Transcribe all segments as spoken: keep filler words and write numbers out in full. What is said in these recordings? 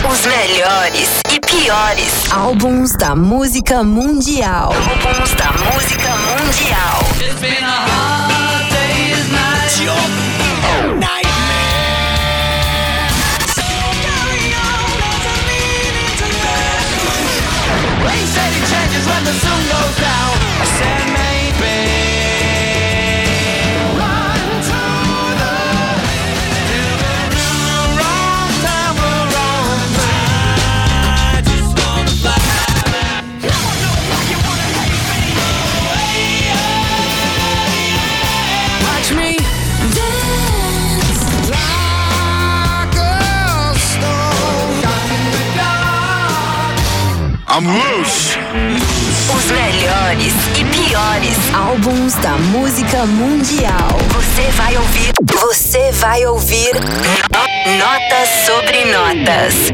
Os melhores e piores álbuns da música mundial. Álbuns da música mundial. It's been a hard day's night. Your nightmare. So carry on, there's a meaning to life. They say it changes when the sun goes down. I said maybe. I'm loose. Os melhores e piores álbuns da música mundial. Você vai ouvir. Você vai ouvir Notas sobre Notas.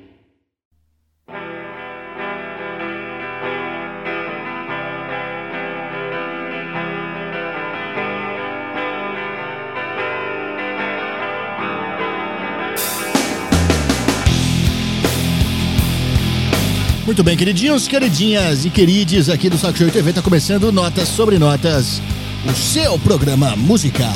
Muito bem, queridinhos, queridinhas e querides aqui do Saco Cheio T V, tá começando Notas sobre Notas, o seu programa musical.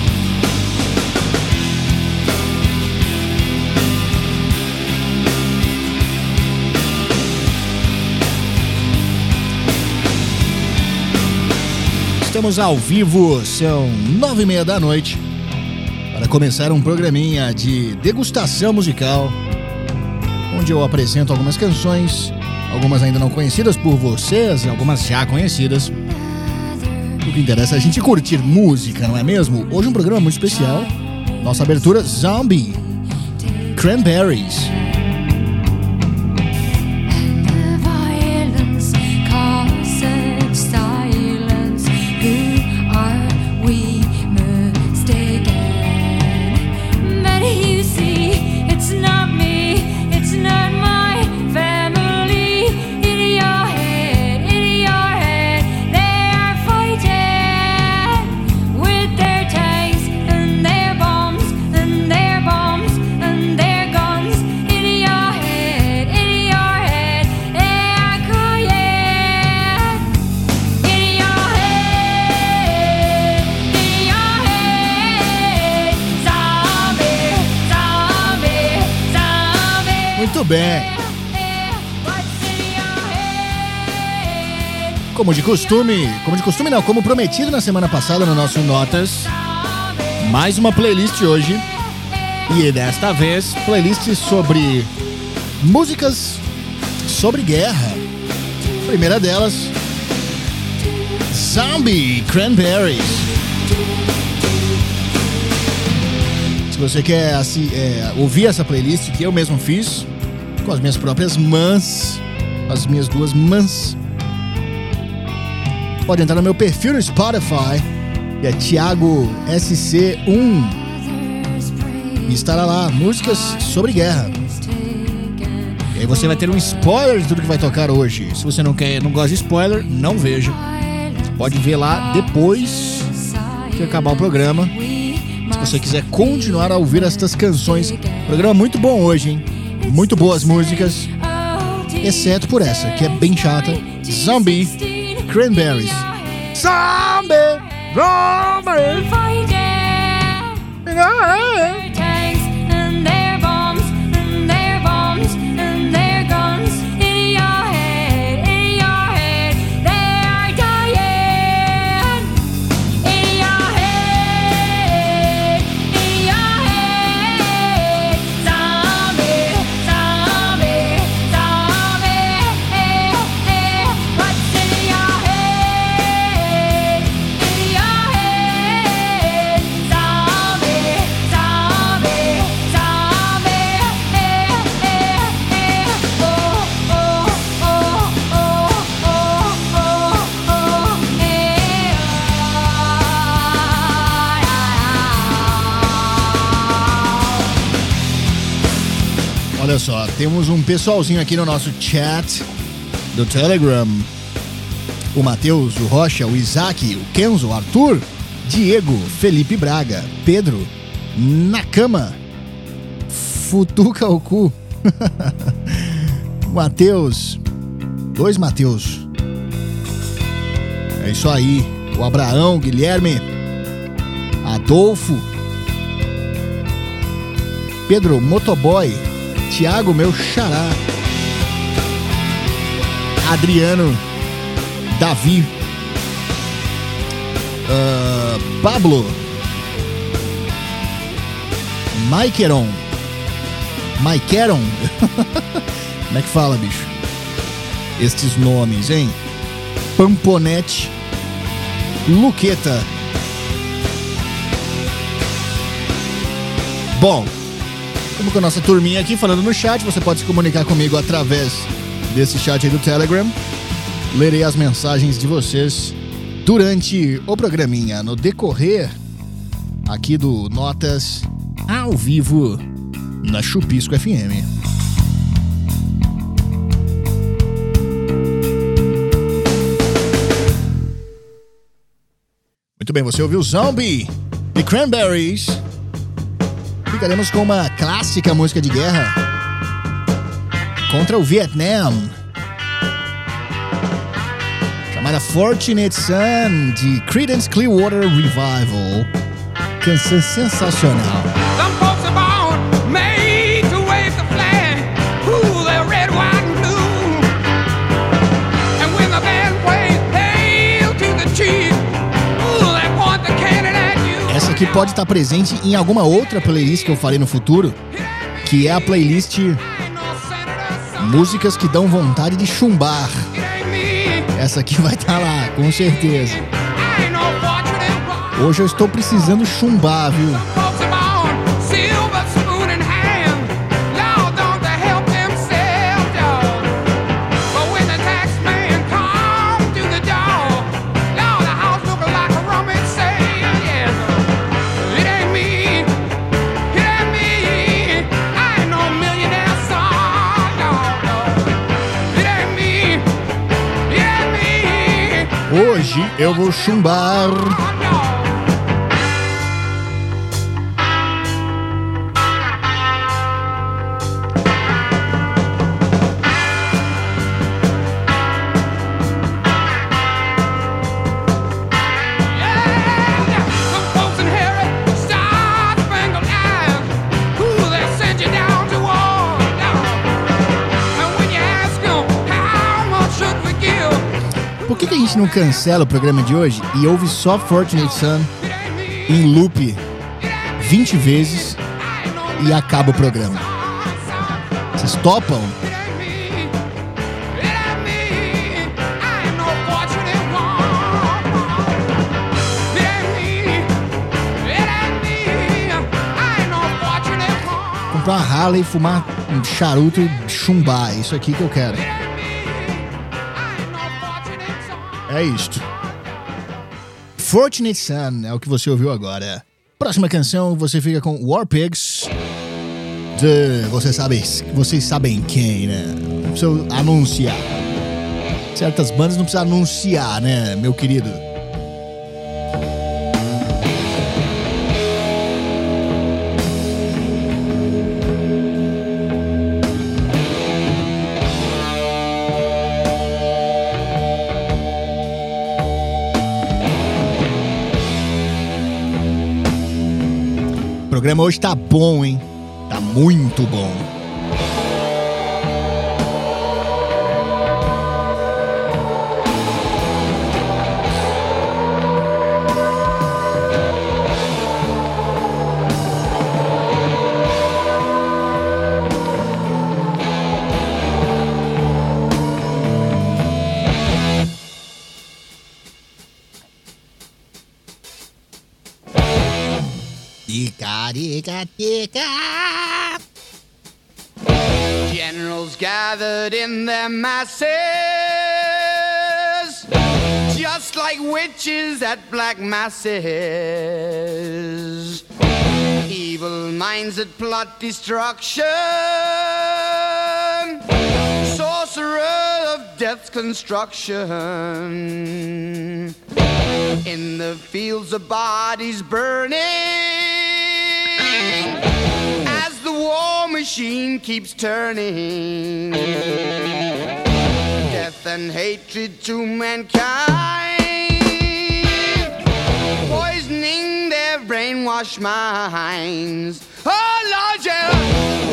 Estamos ao vivo, são nove e meia da noite, para começar um programinha de degustação musical, onde eu apresento algumas canções, algumas ainda não conhecidas por vocês, algumas já conhecidas. O que interessa é a gente curtir música, não é mesmo? Hoje um programa muito especial. Nossa abertura, Zombie, Cranberries. Muito bem. Como de costume, como de costume não, como prometido na semana passada no nosso Notas, mais uma playlist hoje. E desta vez, playlist sobre músicas sobre guerra. A primeira delas, Zombie, Cranberries. Se você quer assim, é, ouvir essa playlist que eu mesmo fiz, com as minhas próprias mãos, as minhas duas mãos, pode entrar no meu perfil no Spotify, que é Thiago S C um, e estará lá, músicas sobre guerra. E aí você vai ter um spoiler de tudo que vai tocar hoje. Se você não quer, não gosta de spoiler, não veja. Pode ver lá depois que acabar o programa. Se você quiser continuar a ouvir estas canções. Programa muito bom hoje, hein? Muito boas músicas, exceto por essa, que é bem chata. Zombie, Cranberries. Zombie, Zombie. Olha só, temos um pessoalzinho aqui no nosso chat do Telegram. O Matheus, o Rocha, o Isaac, o Kenzo, o Arthur, Diego, Felipe Braga, Pedro, Nakama, Futuca o cu, Mateus. Dois Mateus. É isso aí. O Abraão, Guilherme, Adolfo, Pedro, Motoboy, Tiago, meu xará, Adriano, Davi, uh, Pablo, Maikeron, Maikeron, como é que fala, bicho? Estes nomes, hein? Pamponete, Luqueta. Bom, estamos com a nossa turminha aqui falando no chat. Você pode se comunicar comigo através desse chat aí do Telegram. Lerei as mensagens de vocês durante o programinha, no decorrer aqui do Notas ao vivo na Chupisco F M. Muito bem, você ouviu Zombie e Cranberries. Ficaremos com uma clássica música de guerra contra o Vietnã, chamada Fortunate Son, de Creedence Clearwater Revival. Canção sensacional. Essa aqui pode estar presente em alguma outra playlist que eu farei no futuro, que é a playlist Músicas que dão vontade de chumbar. Essa aqui vai estar lá, com certeza. Hoje eu estou precisando chumbar, viu? Hoje eu vou chumbar. Por que, que a gente não cancela o programa de hoje e ouve só Fortunate Son em loop vinte vezes e acaba o programa? Vocês topam? Comprar uma Harley, fumar um charuto e chumbar. É isso aqui que eu quero. É isto. Fortunate Son é o que você ouviu agora. Próxima canção, você fica com War Pigs. De, você sabe, vocês sabem quem, né? Não precisa anunciar. Certas bandas não precisa anunciar, né, meu querido? O programa hoje tá bom, hein? Tá muito bom. Tica, tica. Generals gathered in their masses, just like witches at black masses. Evil minds that plot destruction, sorcerer of death's construction. In the fields of bodies burning, as the war machine keeps turning. Death and hatred to mankind, poisoning their brainwashed minds. Oh Lord, yeah.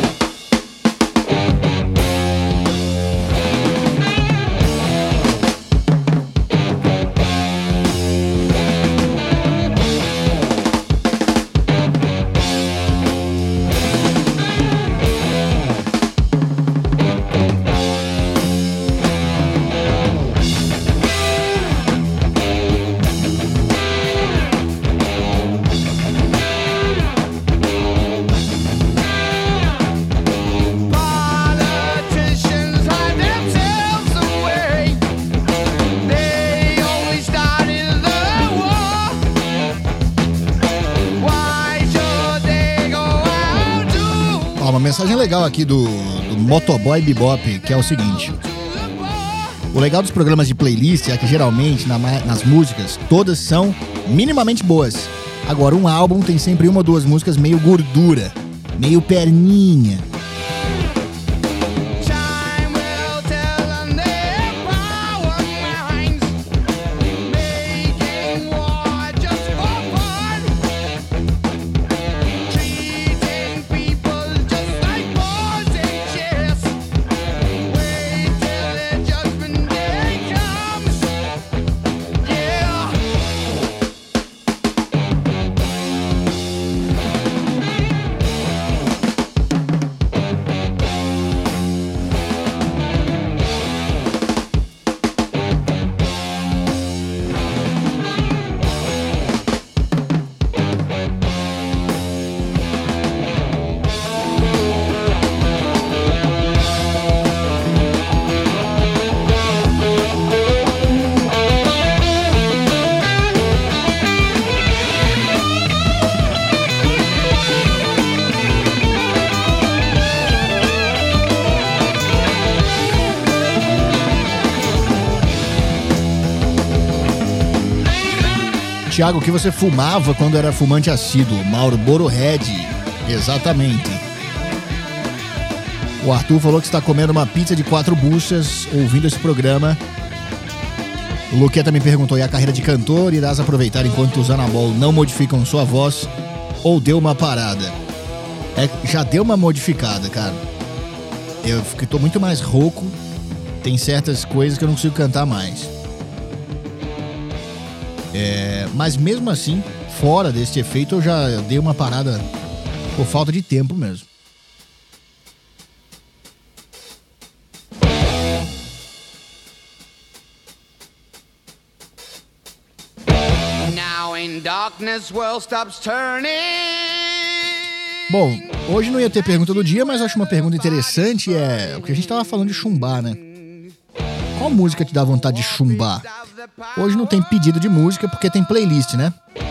Uma mensagem legal aqui do, do Motoboy Bebop, que é o seguinte: o legal dos programas de playlist é que geralmente na, nas músicas todas são minimamente boas. Agora um álbum tem sempre uma ou duas músicas meio gordura, meio perninha. Thiago, o que você fumava quando era fumante assíduo? Marlboro Red, exatamente. O Arthur falou que está comendo uma pizza de quatro buchas ouvindo esse programa. O Luqueta me perguntou, e a carreira de cantor? Irás aproveitar enquanto os Anabol não modificam sua voz ou deu uma parada? É, já deu uma modificada, cara. Eu tô muito mais rouco, tem certas coisas que eu não consigo cantar mais. É, mas mesmo assim, fora desse efeito, eu já dei uma parada por falta de tempo mesmo. Now in darkness, world stops turning. Bom, hoje não ia ter pergunta do dia, mas acho uma pergunta interessante, é o que a gente tava falando de chumbar, né? Qual música te dá vontade de chumbar? Hoje não tem pedido de música porque tem playlist, né?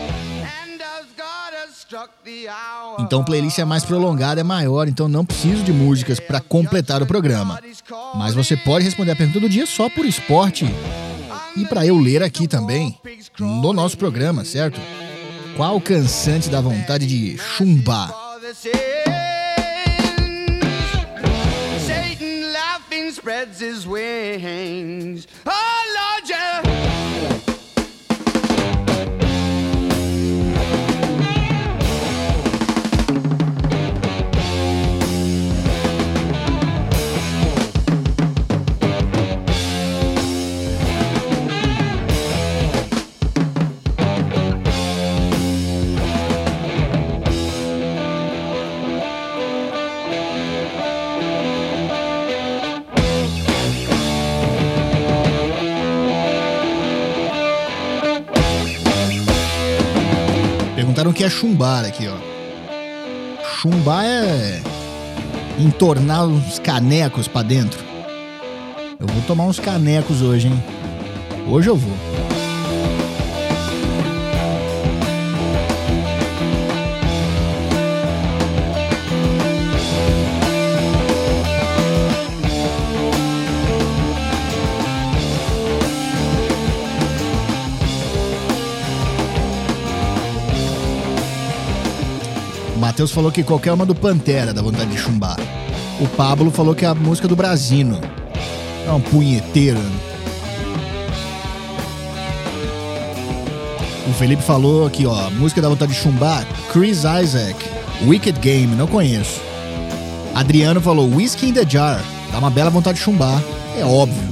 Então a playlist é mais prolongada, é maior, então não preciso de músicas para completar o programa. Mas você pode responder a pergunta do dia só por esporte e para eu ler aqui também no nosso programa, certo? Qual cansante dá vontade de chumbar? Satan laughing spreads his wings. Oh Lord, yeah. Perguntaram o que é chumbar aqui, ó. Chumbar é entornar uns canecos pra dentro. Eu vou tomar uns canecos hoje, hein? Hoje eu vou. Matheus falou que qualquer uma do Pantera dá vontade de chumbar. O Pablo falou que é a música do Brasino. É um punheteiro. O Felipe falou aqui, ó, a música dá vontade de chumbar, Chris Isaac, Wicked Game, não conheço. Adriano falou, Whiskey in the Jar, dá uma bela vontade de chumbar, é óbvio.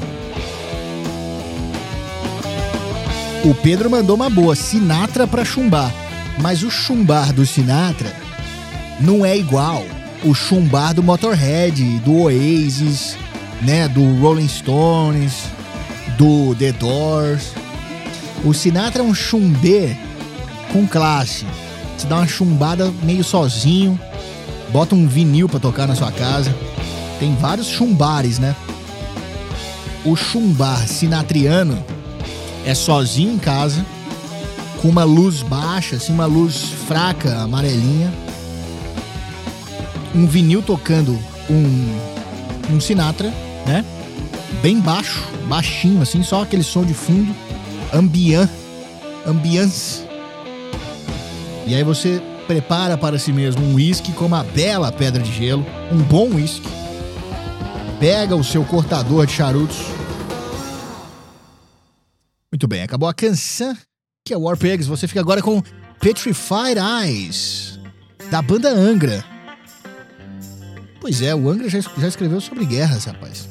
O Pedro mandou uma boa, Sinatra pra chumbar, mas o chumbar do Sinatra não é igual o chumbar do Motorhead, do Oasis, né, do Rolling Stones, do The Doors. O Sinatra é um chumbê com classe. Você dá uma chumbada meio sozinho, bota um vinil pra tocar na sua casa. Tem vários chumbares, né? O chumbar sinatriano é sozinho em casa, com uma luz baixa, assim, uma luz fraca, amarelinha. Um vinil tocando um, um Sinatra, né? Bem baixo, baixinho, assim, só aquele som de fundo. Ambian, ambiance. E aí você prepara para si mesmo um uísque com uma bela pedra de gelo, um bom uísque. Pega o seu cortador de charutos. Muito bem, acabou a canção, que é War Pigs. Você fica agora com Petrified Eyes, da banda Angra. Pois é, o Angra já, já escreveu sobre guerras, rapaz.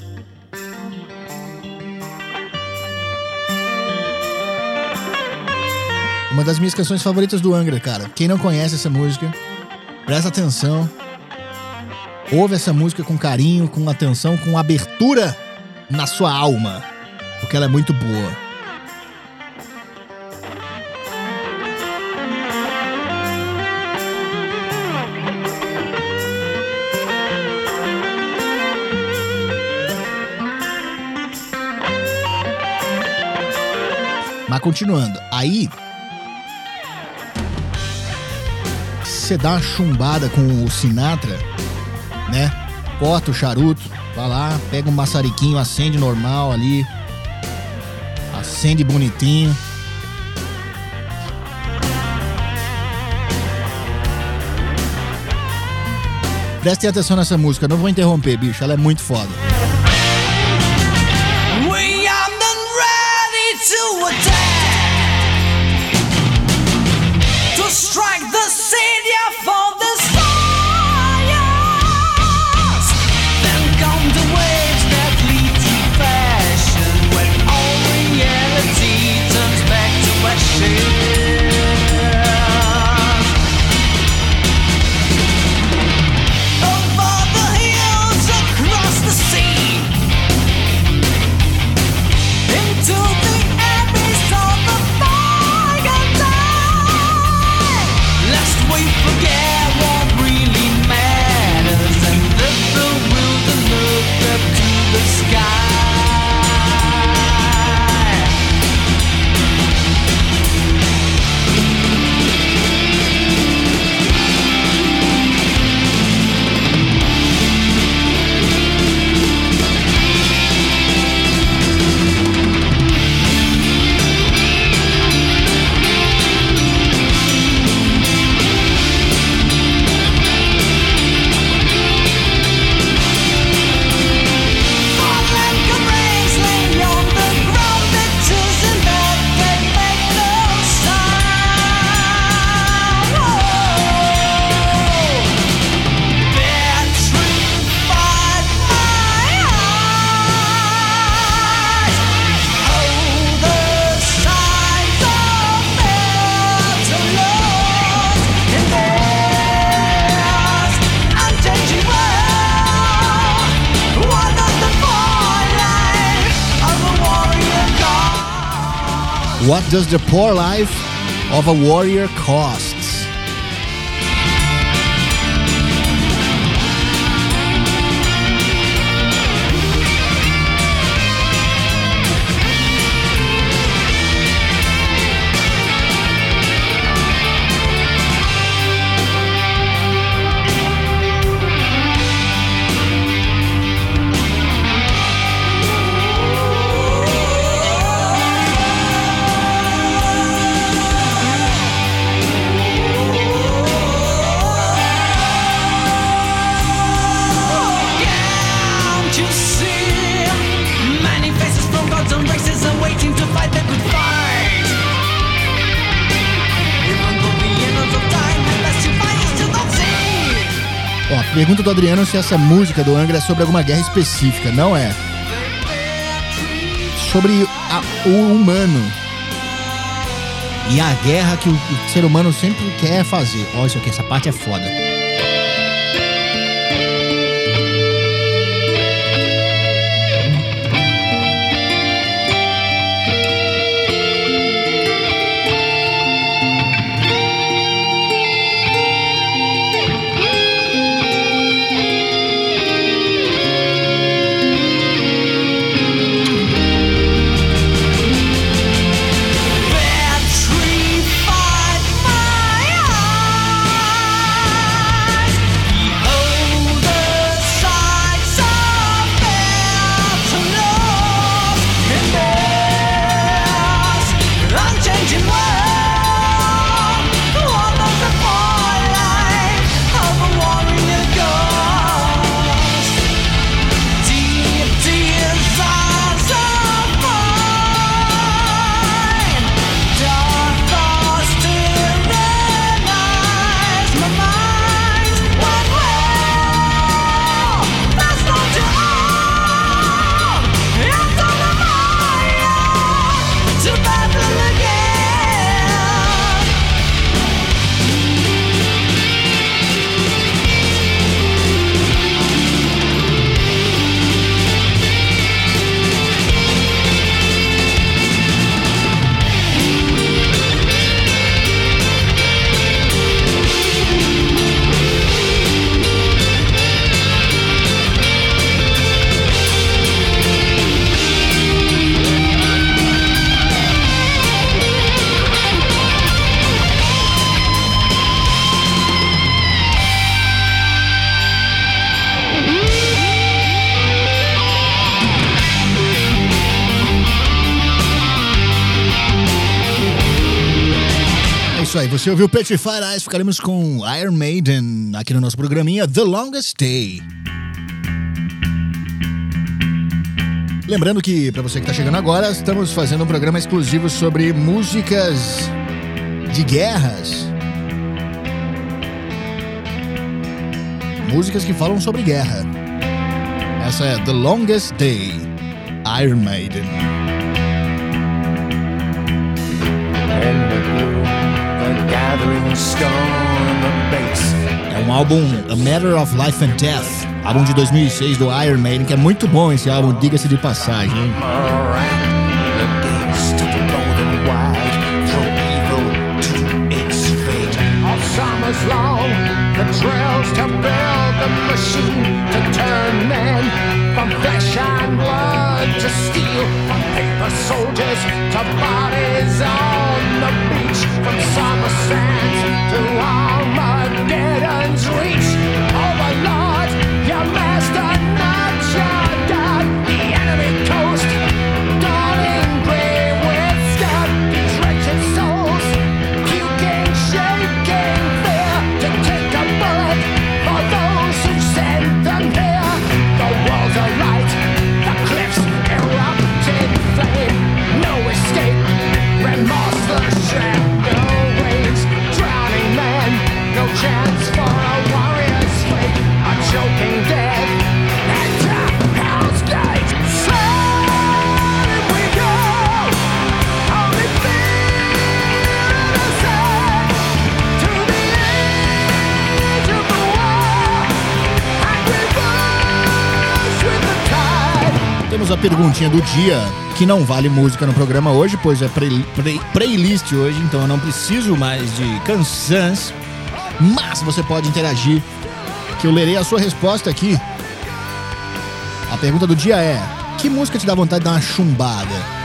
Uma das minhas canções favoritas do Angra, cara. Quem não conhece essa música, presta atenção. Ouve essa música com carinho, com atenção, com abertura na sua alma, porque ela é muito boa. Mas continuando, aí você dá uma chumbada com o Sinatra, né? Corta o charuto, vai lá, pega um maçariquinho, acende normal ali, acende bonitinho. Prestem atenção nessa música, não vou interromper, bicho, ela é muito foda. We are not ready to attack. To strike the city for the fires. Then come the waves that lead to passion, when all reality turns back to ashes. Over the hills, across the sea, into the abyss of the fire tide. Lest we forget what really matters and lift the will to look up to the sky. Fallen comrades laying on the ground, they're choosing that they make no sound. Petrified eyes, hold the signs of metal lost in this unchanging world. What does the poor life of a warrior cost? What does the poor life of a warrior cost? Pergunta do Adriano se essa música do Angra é sobre alguma guerra específica. Não é. Sobre a, o humano. E a guerra que o, o ser humano sempre quer fazer. Olha isso aqui, essa parte é foda. Isso aí, você ouviu Petrified Eyes, ficaremos com Iron Maiden aqui no nosso programinha The Longest Day. Lembrando que, pra você que tá chegando agora, estamos fazendo um programa exclusivo sobre músicas de guerras. Músicas que falam sobre guerra. Essa é The Longest Day, Iron Maiden. É um álbum A Matter of Life and Death, álbum de dois mil e seis do Iron Maiden, que é muito bom esse álbum, diga-se de passagem. Hein? Soldiers to bodies on the beach, from summer sands to Armageddon's reach. Overlord, your master, not your God. The enemy coast, darling gray with scout. These wretched souls, puking, shaking fear, to take a bullet for those who sent them here. The walls are right, the cliffs erupted flame. No escape, remorseless shadow waves. Drowning man, no chance for a warrior's fate. A choking death, enter hell's gate. Slowly we go, only fear us head to the edge of the war, and we push with the tide. Temos a perguntinha do dia, que não vale música no programa hoje, pois é play, play, playlist hoje, então eu não preciso mais de canções, mas você pode interagir, que eu lerei a sua resposta aqui. A pergunta do dia é: que música te dá vontade de dar uma chumbada?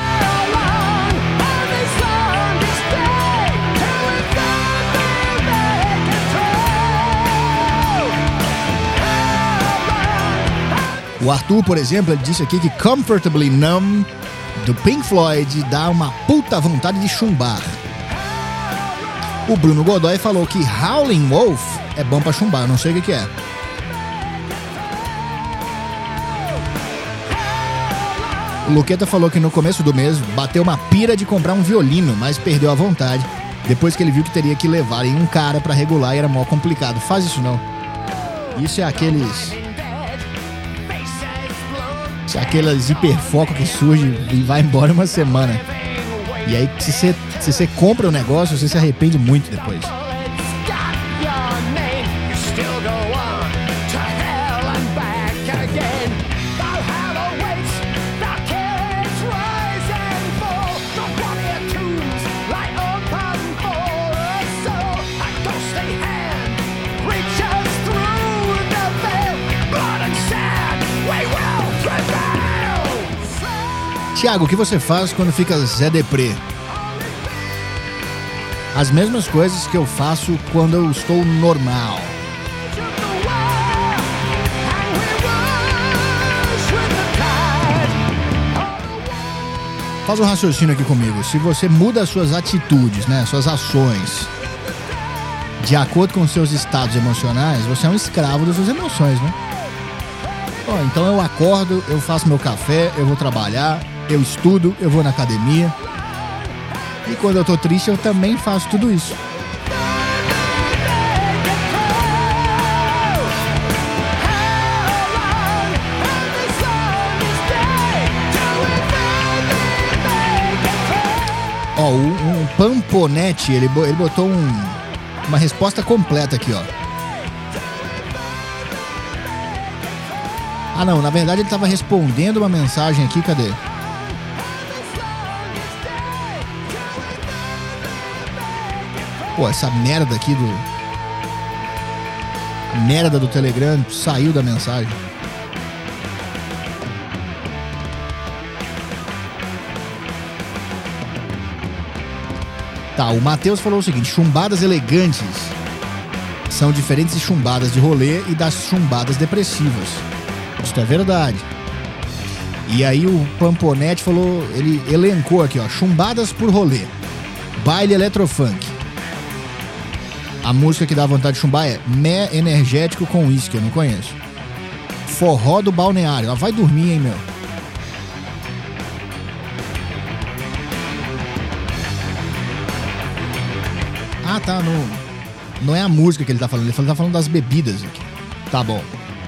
O Arthur, por exemplo, ele disse aqui que Comfortably Numb do Pink Floyd dá uma puta vontade de chumbar. O Bruno Godoy falou que Howling Wolf é bom pra chumbar, eu não sei o que que é. O Luqueta falou que no começo do mês bateu uma pira de comprar um violino, mas perdeu a vontade depois que ele viu que teria que levar em um cara pra regular e era mó complicado. Faz isso não. Isso é aqueles... Isso é aqueles hiperfoco que surge e vai embora uma semana. E aí, se você, se você compra o negócio, você se arrepende muito depois. Tiago, o que você faz quando fica Zé Deprê? As mesmas coisas que eu faço quando eu estou normal. Faz um raciocínio aqui comigo. Se você muda as suas atitudes, né, suas ações, de acordo com seus estados emocionais, você é um escravo das suas emoções, né? Bom, então eu acordo, eu faço meu café, eu vou trabalhar, eu estudo, eu vou na academia. E quando eu tô triste, eu também faço tudo isso. Ó, oh, um, um Pamponete, ele, ele botou um, uma resposta completa aqui, ó. Ah, não, na verdade ele tava respondendo uma mensagem aqui, cadê? Pô, essa merda aqui do... A merda do Telegram saiu da mensagem. Tá, o Matheus falou o seguinte: chumbadas elegantes são diferentes de chumbadas de rolê e das chumbadas depressivas. Isso é verdade. E aí o Pamponete falou, ele elencou aqui, ó, chumbadas por rolê, baile eletrofunk. A música que dá vontade de chumbar é Mé Energético com Uísque, eu não conheço. Forró do Balneário. Ela vai dormir, hein, meu? Ah, tá, não, não é a música que ele tá falando, ele tá falando das bebidas aqui. Tá bom.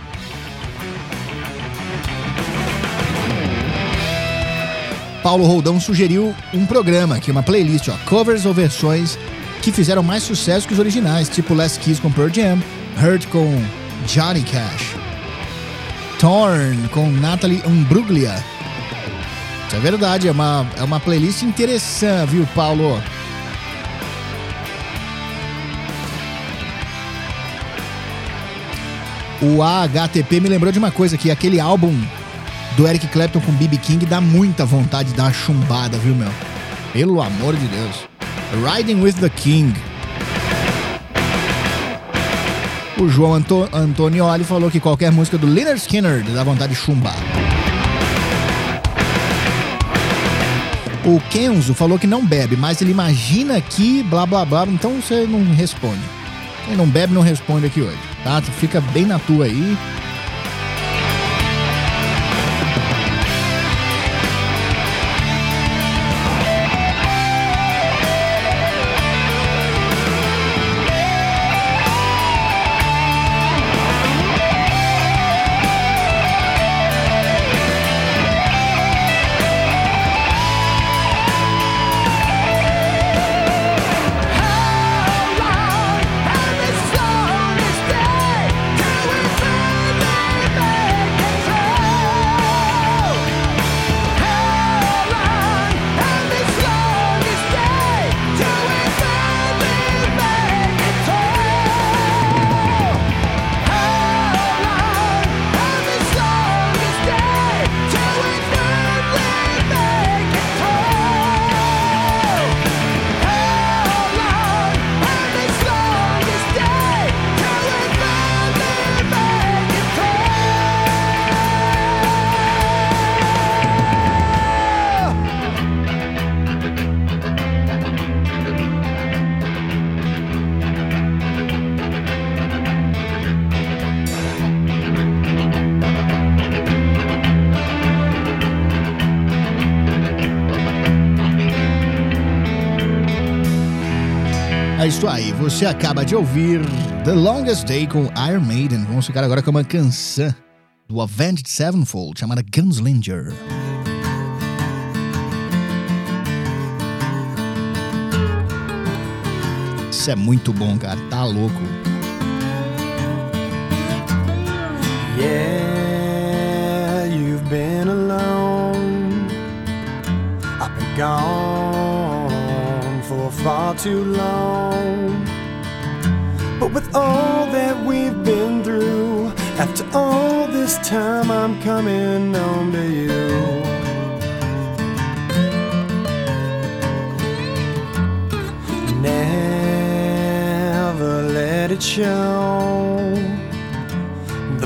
Paulo Roldão sugeriu um programa aqui, uma playlist, ó, covers ou versões que fizeram mais sucesso que os originais, tipo Last Kiss com Pearl Jam, Hurt com Johnny Cash, Torn com Natalie Imbruglia. Isso é verdade, é uma, é uma playlist interessante, viu, Paulo? O A H T P me lembrou de uma coisa aqui, aquele álbum do Eric Clapton com B B King dá muita vontade de dar uma chumbada, viu, meu? Pelo amor de Deus. Riding with the King. O João Anto- Antonioli falou que qualquer música do Lynyrd Skynyrd dá vontade de chumbar. O Kenzo falou que não bebe, mas ele imagina que blá blá blá, então você não responde. Quem não bebe não responde aqui hoje, tá? Fica bem na tua aí. É isso aí, você acaba de ouvir The Longest Day com Iron Maiden. Vamos ficar agora com uma canção do Avenged Sevenfold chamada Gunslinger. Isso é muito bom, cara. Tá louco. Yeah, you've been alone. I've been gone for far too long. But with all that we've been through, after all this time I'm coming home to you. Never let it show the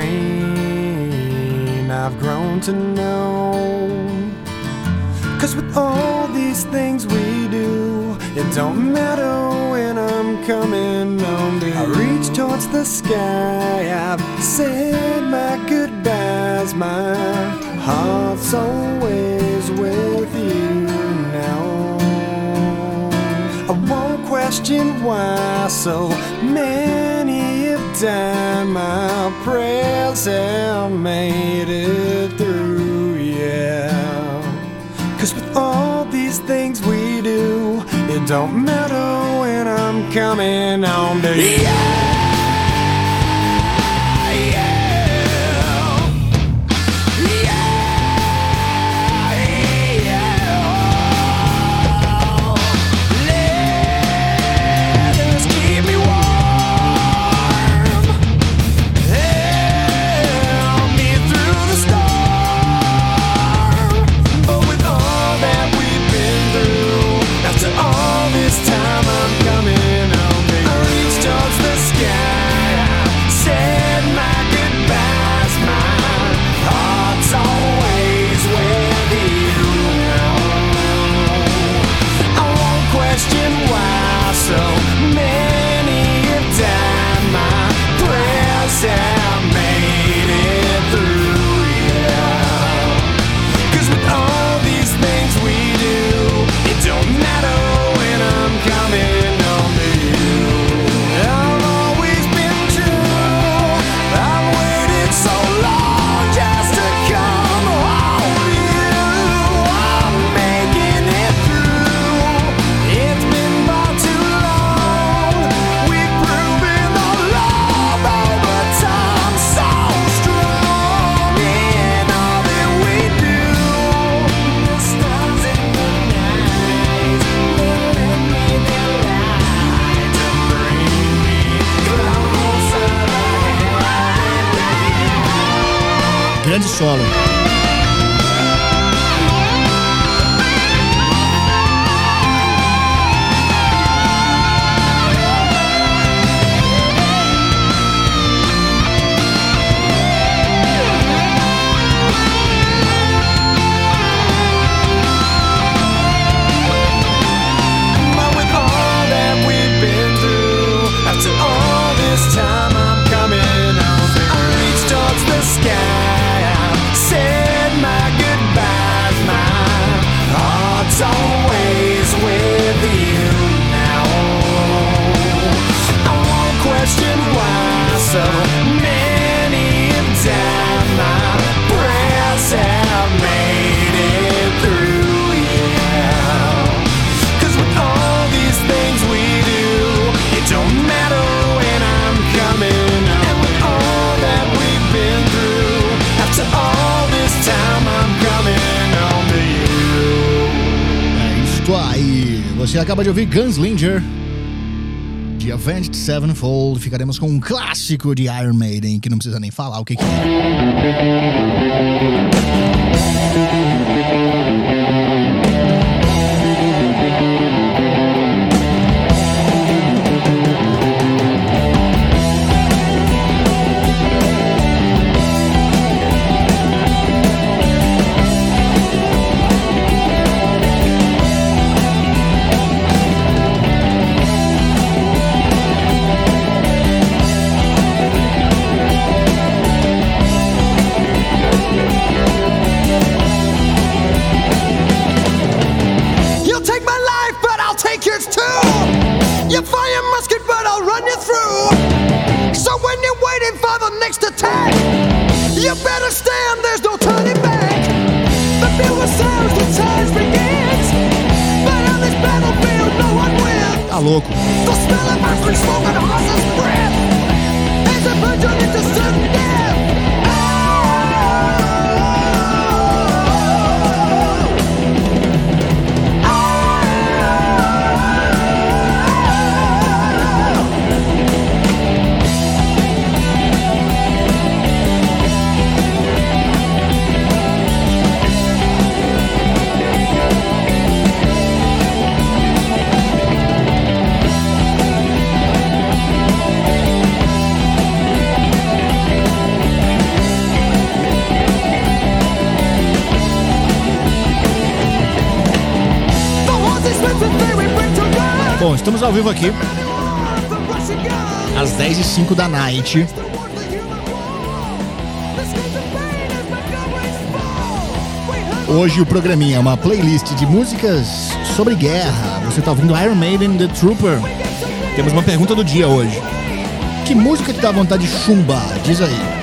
pain I've grown to know. 'Cause with all these things we do, it don't matter when I'm coming home to you. I reach towards the sky, I've said my goodbyes. My heart's always with you now. I won't question why so many have died. My prayers have made it through, yeah. 'Cause with all these things we do, it don't matter when I'm coming home to you. Yeah! Grande solo. Você acaba de ouvir Gunslinger de Avenged Sevenfold. Ficaremos com um clássico de Iron Maiden que não precisa nem falar o que, que Yeah. there's no turning back. The bugle sounds, the charge begins. But on this battlefield, no one wins. Tá louco. The smell of ice cream smoke and a horse's breath. As a virgin into sudden death. Bom, estamos ao vivo aqui às dez e cinco da night. Hoje o programinha é uma playlist de músicas sobre guerra. Você tá ouvindo Iron Maiden, The Trooper. Temos uma pergunta do dia hoje. Que música te dá vontade de chumbar? Diz aí.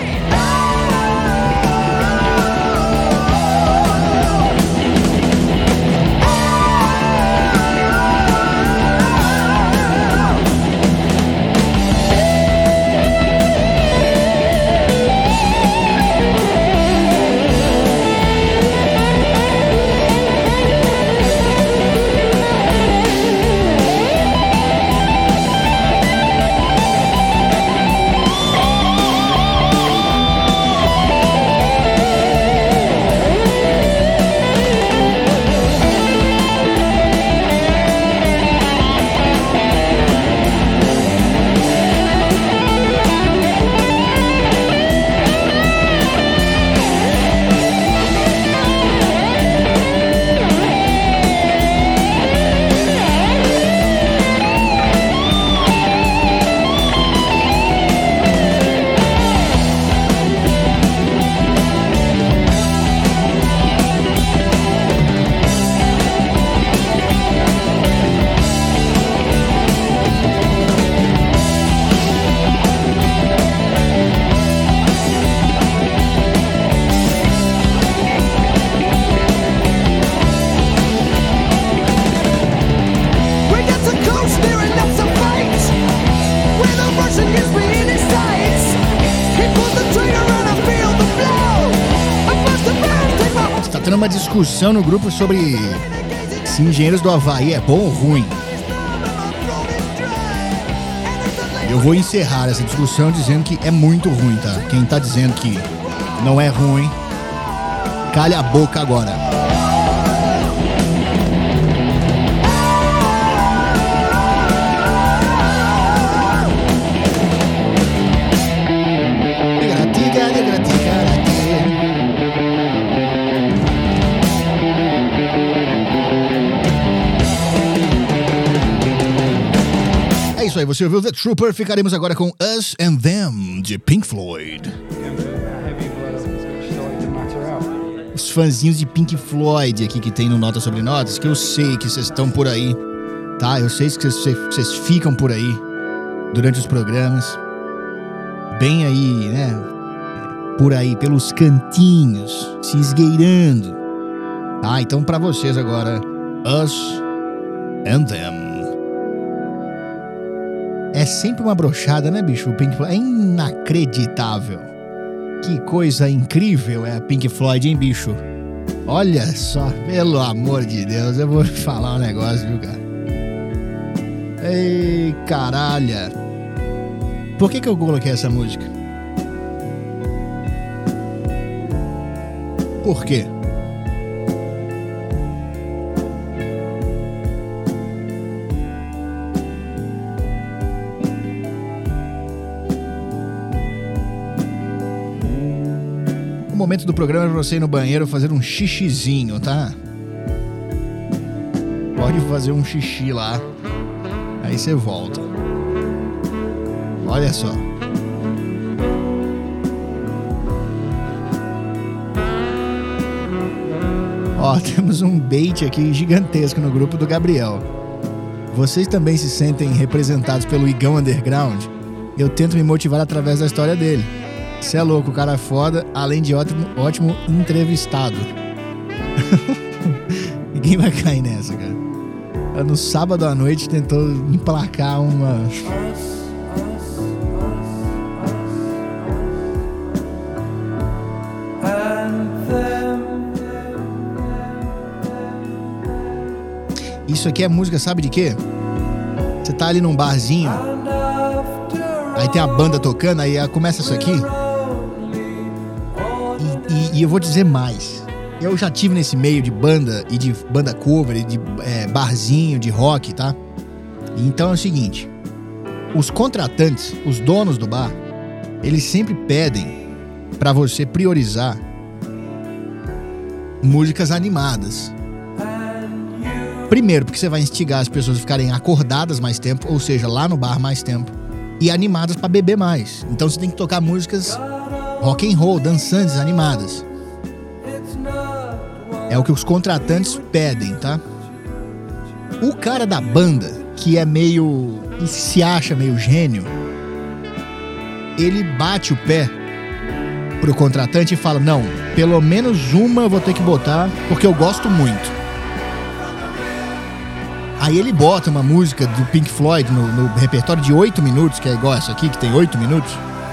Uma discussão no grupo sobre se Engenheiros do Havaí é bom ou ruim. Eu vou encerrar essa discussão dizendo que é muito ruim, tá? Quem tá dizendo que não é ruim, calha a boca agora. Isso aí, você ouviu The Trooper, ficaremos agora com Us and Them, de Pink Floyd. Os fãzinhos de Pink Floyd aqui que tem no Notas Sobre Notas, que eu sei que vocês estão por aí, tá? Eu sei que vocês ficam por aí durante os programas, bem aí, né? Por aí, pelos cantinhos, se esgueirando. Tá, então pra vocês agora, Us and Them. É sempre uma brochada, né, bicho? O Pink Floyd é inacreditável. Que coisa incrível é a Pink Floyd, hein, bicho? Olha só, pelo amor de Deus, eu vou falar um negócio, viu, cara? Ei, caralho. Por que que eu coloquei essa música? Por quê? O momento do programa é pra você ir no banheiro fazer um xixizinho, tá? Pode fazer um xixi lá. Aí você volta. Olha só. Ó, temos um bait aqui gigantesco no grupo do Gabriel. Vocês também se sentem representados pelo Igão Underground? Eu tento me motivar através da história dele. Você é louco, o cara é foda, além de ótimo, ótimo entrevistado. Ninguém vai cair nessa, cara. No sábado à noite tentou emplacar uma... Isso aqui é música, sabe de quê? Você tá ali num barzinho, aí tem a banda tocando, aí começa isso aqui. E, e, e eu vou dizer mais. Eu já tive nesse meio de banda e de banda cover, e de é, barzinho, de rock, tá? Então é o seguinte, os contratantes, os donos do bar, eles sempre pedem pra você priorizar músicas animadas. Primeiro, porque você vai instigar as pessoas a ficarem acordadas mais tempo, ou seja, lá no bar mais tempo, e animadas pra beber mais. Então você tem que tocar músicas rock and roll, dançantes, animadas. É o que os contratantes pedem, tá? O cara da banda, que é meio... se acha meio gênio, ele bate o pé pro contratante e fala, não, pelo menos uma eu vou ter que botar, porque eu gosto muito. Aí ele bota uma música do Pink Floyd no, no repertório de oito minutos, que é igual essa aqui, que tem oito minutos.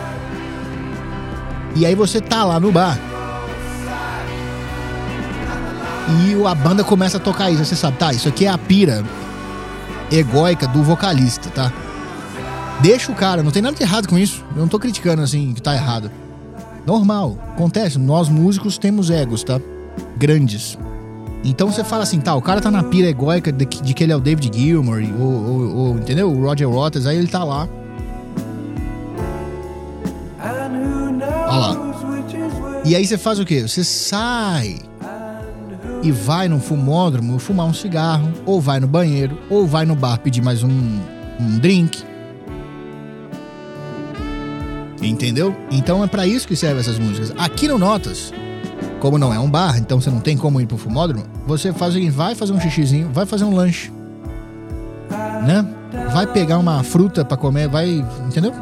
E aí você tá lá no bar. E a banda começa a tocar isso. Você sabe, tá, isso aqui é a pira egóica do vocalista, tá? Deixa o cara, não tem nada de errado com isso. Eu não tô criticando assim, que tá errado. Normal, acontece. Nós músicos temos egos, tá? Grandes. Então você fala assim, tá, o cara tá na pira egóica de, de que ele é o David Gilmour, ou, ou, ou, entendeu? O Roger Waters, aí ele tá lá. Olha lá. E aí você faz o quê? Você sai e vai num fumódromo fumar um cigarro, ou vai no banheiro, ou vai no bar pedir mais um, um drink. Entendeu? Então é pra isso que servem essas músicas. Aqui no Notas, como não é um bar, então você não tem como ir pro fumódromo, você faz o seguinte, vai fazer um xixizinho, vai fazer um lanche, né? Vai pegar uma fruta pra comer, vai... Entendeu?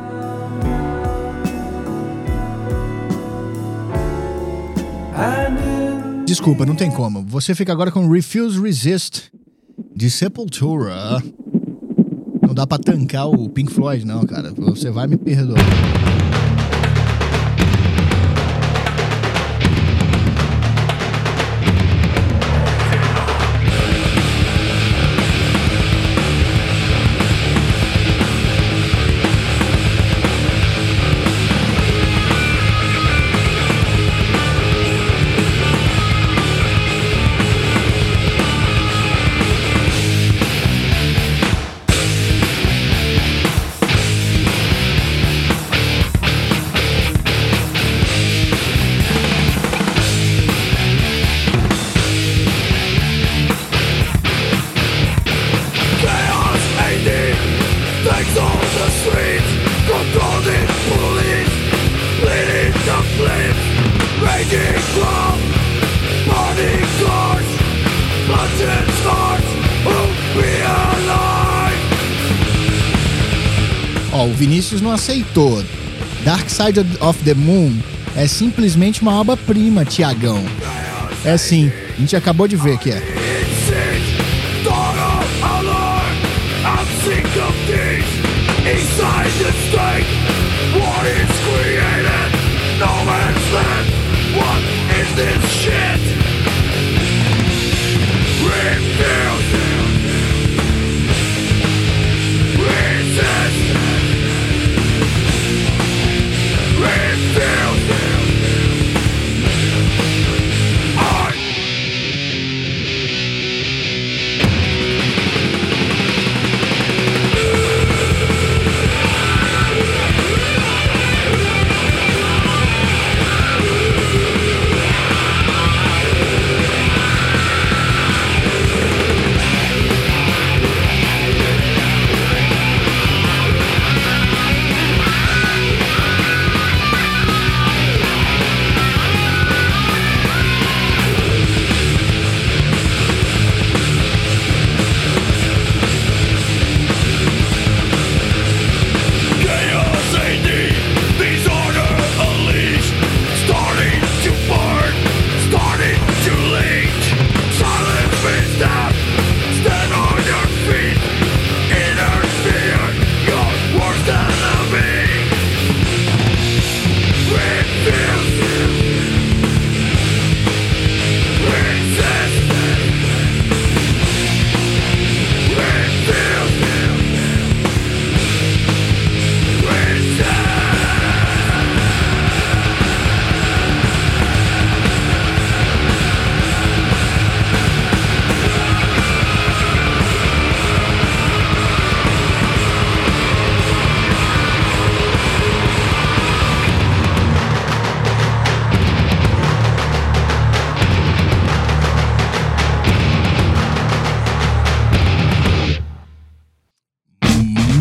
Desculpa, não tem como. Você fica agora com Refuse Resist, de Sepultura. Não dá pra tancar o Pink Floyd, não, cara. Você vai me perdoar. Ó, o Vinícius não aceitou. Dark Side of the Moon é simplesmente uma obra-prima, Tiagão. É sim, a gente acabou de ver que é.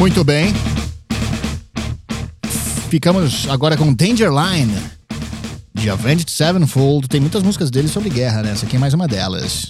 Muito bem. Ficamos agora com Danger Line, de Avenged Sevenfold. Tem muitas músicas dele sobre guerra, né? Essa aqui é mais uma delas.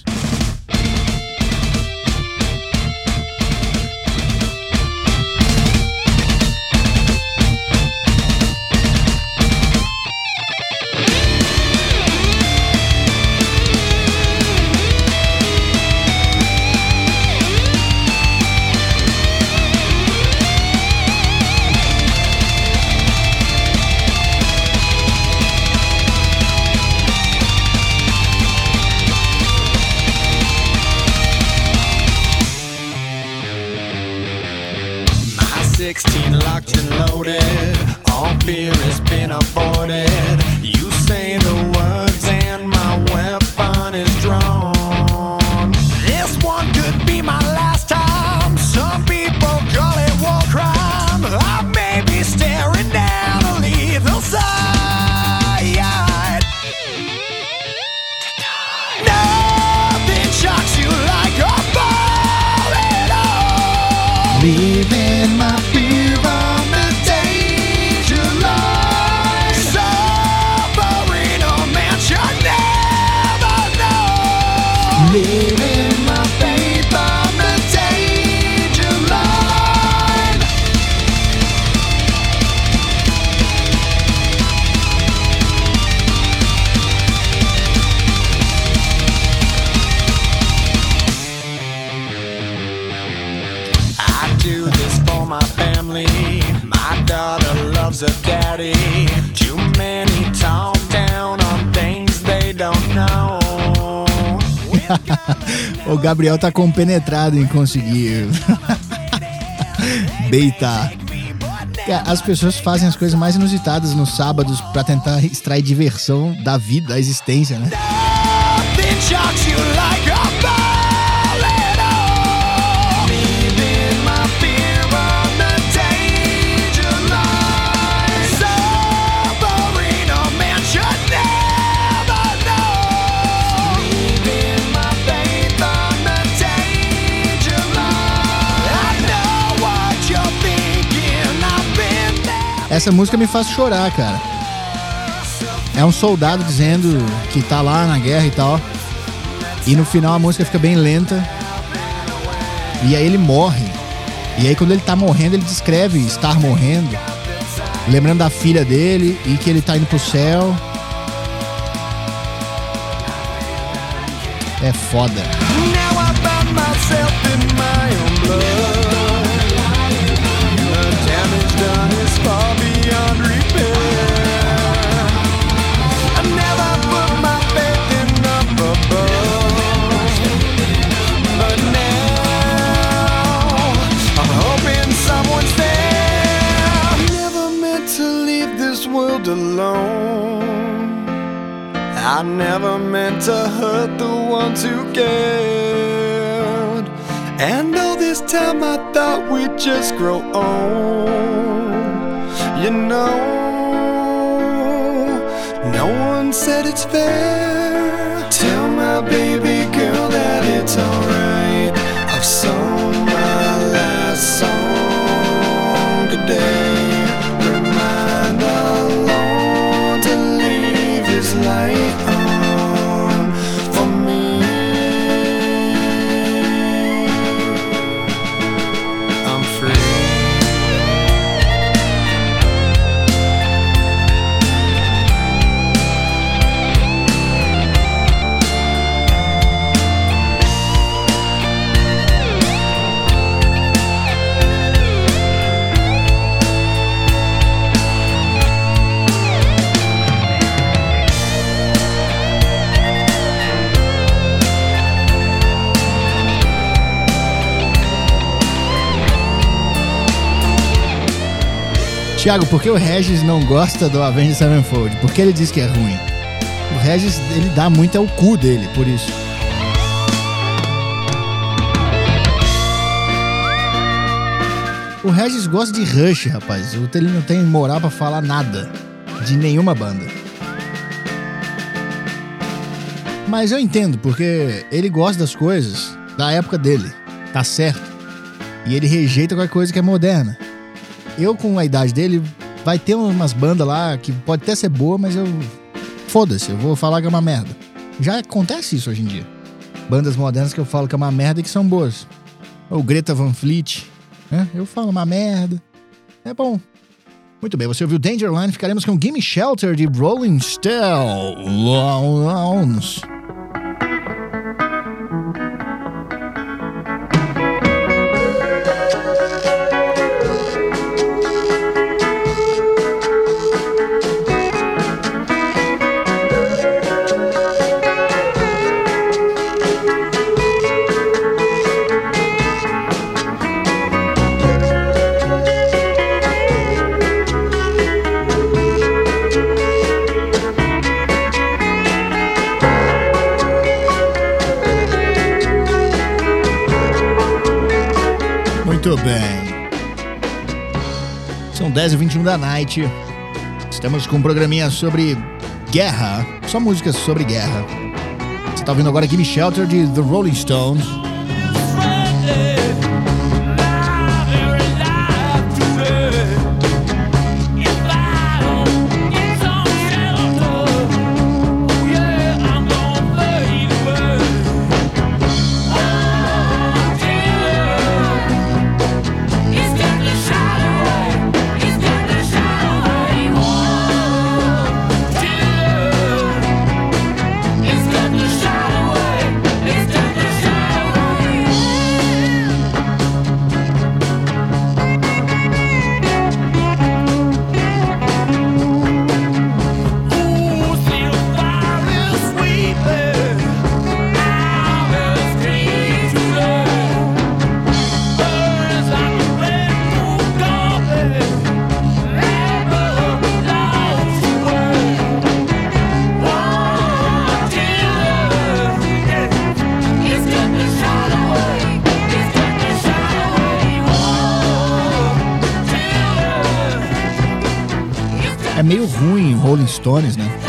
sixteen locked and loaded, all fear has been avoided. You say the words and my weapon is drawn. This one could be my last time. Some people call it war crime. I may be staring down a lethal side. Nothing shocks you like a ball at all. Leaving my fear on the danger line. Suffering a man should never know. Leaving my faith on the danger line. I do this for my family. My daughter loves her daddy. Too many talk down on things they don't know. O Gabriel tá compenetrado em conseguir beitar. As pessoas fazem as coisas mais inusitadas nos sábados pra tentar extrair diversão da vida, da existência, né? Nothing shocks you like a ball at all. Leaving my fear on the danger line. Suffering a man should never know. Leaving my faith on the danger line. I know what you're thinking, I've been there. Essa música me faz chorar, cara. É um soldado dizendo que tá lá na guerra e tal. E no final a música fica bem lenta. E aí ele morre. E aí quando ele tá morrendo, ele descreve estar morrendo, lembrando da filha dele e que ele tá indo pro céu. É foda. Now I found myself in my own blood. The damage done is far beyond repair. I never put my faith in up above, but now I'm hoping someone's there. Never meant to leave this world alone. I never meant to hurt the ones who cared. And all this time I thought we'd just grow old. You know, no one said it's fair. Tell my baby girl that it's alright. I've sung my last song today. Remind the Lord to leave His light on for me. I'm free. Thiago, por que o Regis não gosta do Avenged Sevenfold? Por que ele diz que é ruim? O Regis, ele dá muito ao cu dele, por isso. O Regis gosta de Rush, rapaz. Ele não tem moral pra falar nada de nenhuma banda. Mas eu entendo, porque ele gosta das coisas da época dele. Tá certo. E ele rejeita qualquer coisa que é moderna. Eu, com a idade dele, vai ter umas bandas lá que pode até ser boa, mas eu... Foda-se, eu vou falar que é uma merda. Já acontece isso hoje em dia. Bandas modernas que eu falo que é uma merda e que são boas. Ou Greta Van Fleet, né? Eu falo uma merda. É bom. Muito bem, você ouviu Dangerline, ficaremos com Gimme Shelter de Rolling Stones. Muito bem. São dez e vinte e um da noite. Estamos com um programinha sobre guerra. Só músicas sobre guerra. Você tá ouvindo agora Gimme Shelter de The Rolling Stones. É meio ruim o Rolling Stones, né?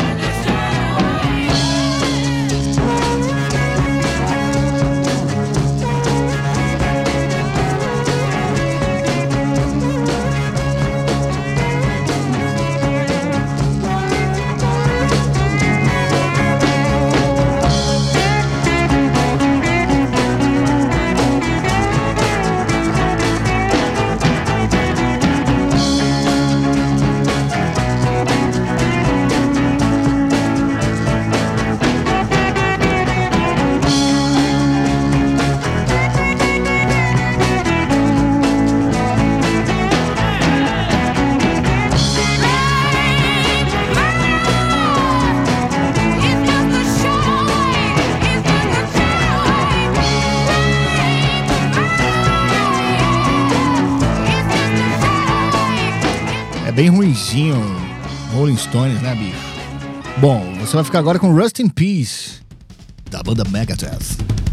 Bem ruinzinho Rolling Stones, né, bicho? Bom, você vai ficar agora com Rust in Peace, da banda Megadeth.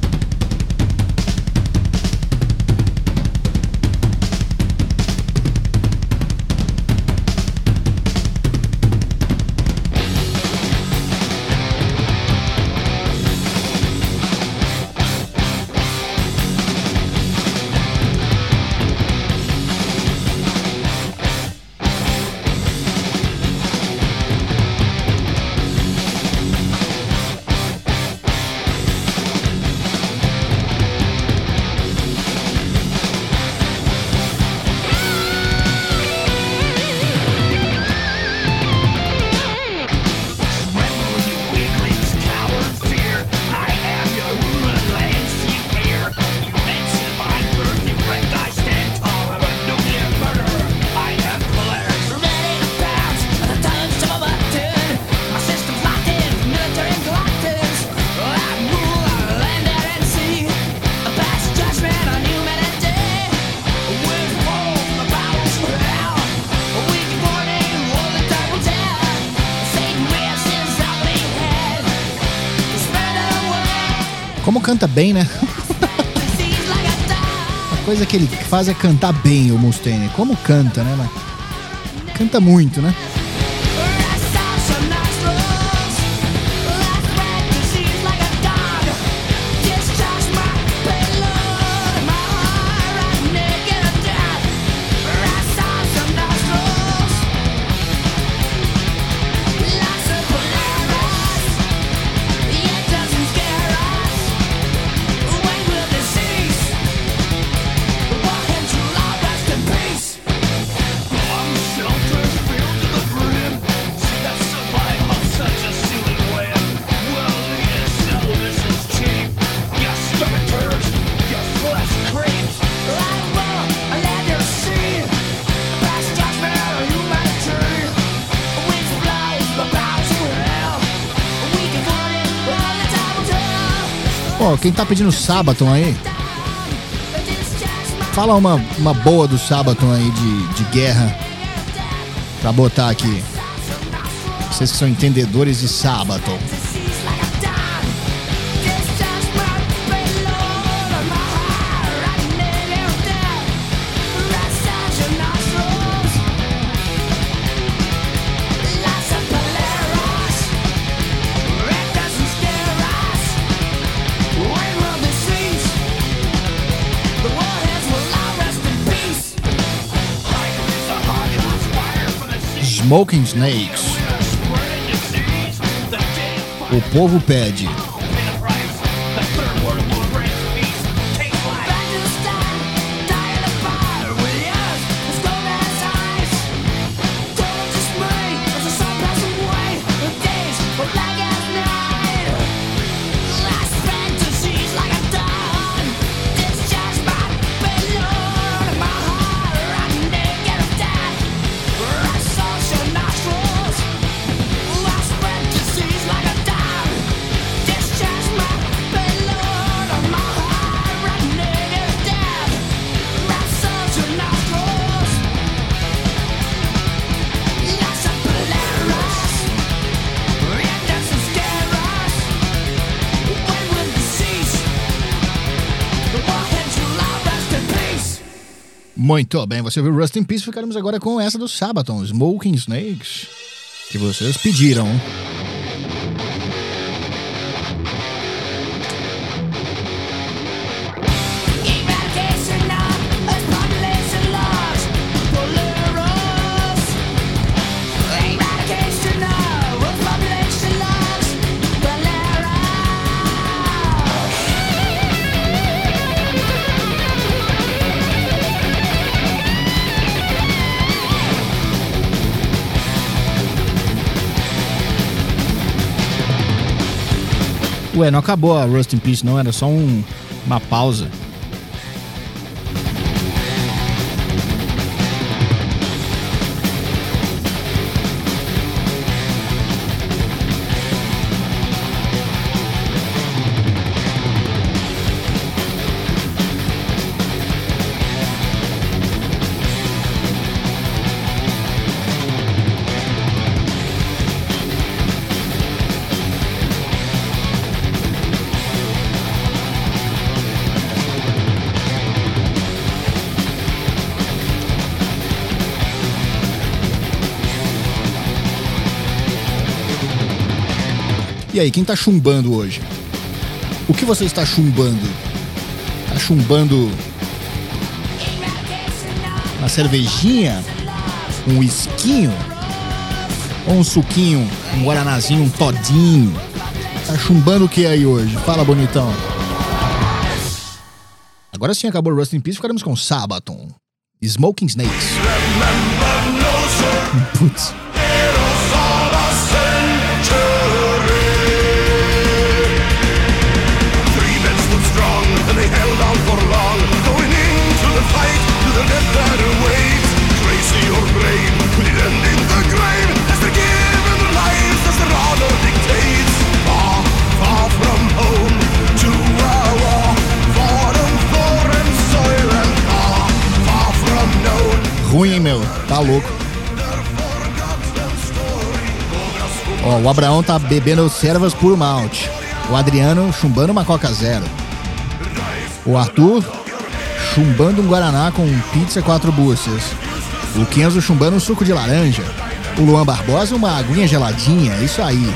Como canta bem, né? A coisa que ele faz é cantar bem, o Mustaine. Como canta, né? Mas canta muito, né? Just my payload, my heart right next. Ó, quem tá pedindo Sabaton aí, fala uma, uma boa do Sabaton aí de, de guerra pra botar aqui. Vocês que são entendedores de Sabaton. Smoking Snakes. O povo pede. Muito bem, você viu Rust in Peace, ficaremos agora com essa do Sabaton, Smoking Snakes, que vocês pediram. Ué, não acabou a Rust in Peace, não, era só um, uma pausa. E aí, quem tá chumbando hoje? O que você está chumbando? Tá chumbando uma cervejinha? Um whiskinho? Ou um suquinho? Um guaranazinho? Um todinho? Tá chumbando o que aí hoje? Fala, bonitão. Agora sim, acabou o Rust in Peace, ficaremos com Sabaton. Smoking Snakes. Putz. Ruim, hein, meu? Tá louco. Ó, o Abraão tá bebendo servas puro malte. O Adriano chumbando uma Coca Zero. O Arthur chumbando um Guaraná com pizza quatro buças. O Kenzo chumbando um suco de laranja. O Luan Barbosa uma aguinha geladinha. É isso aí.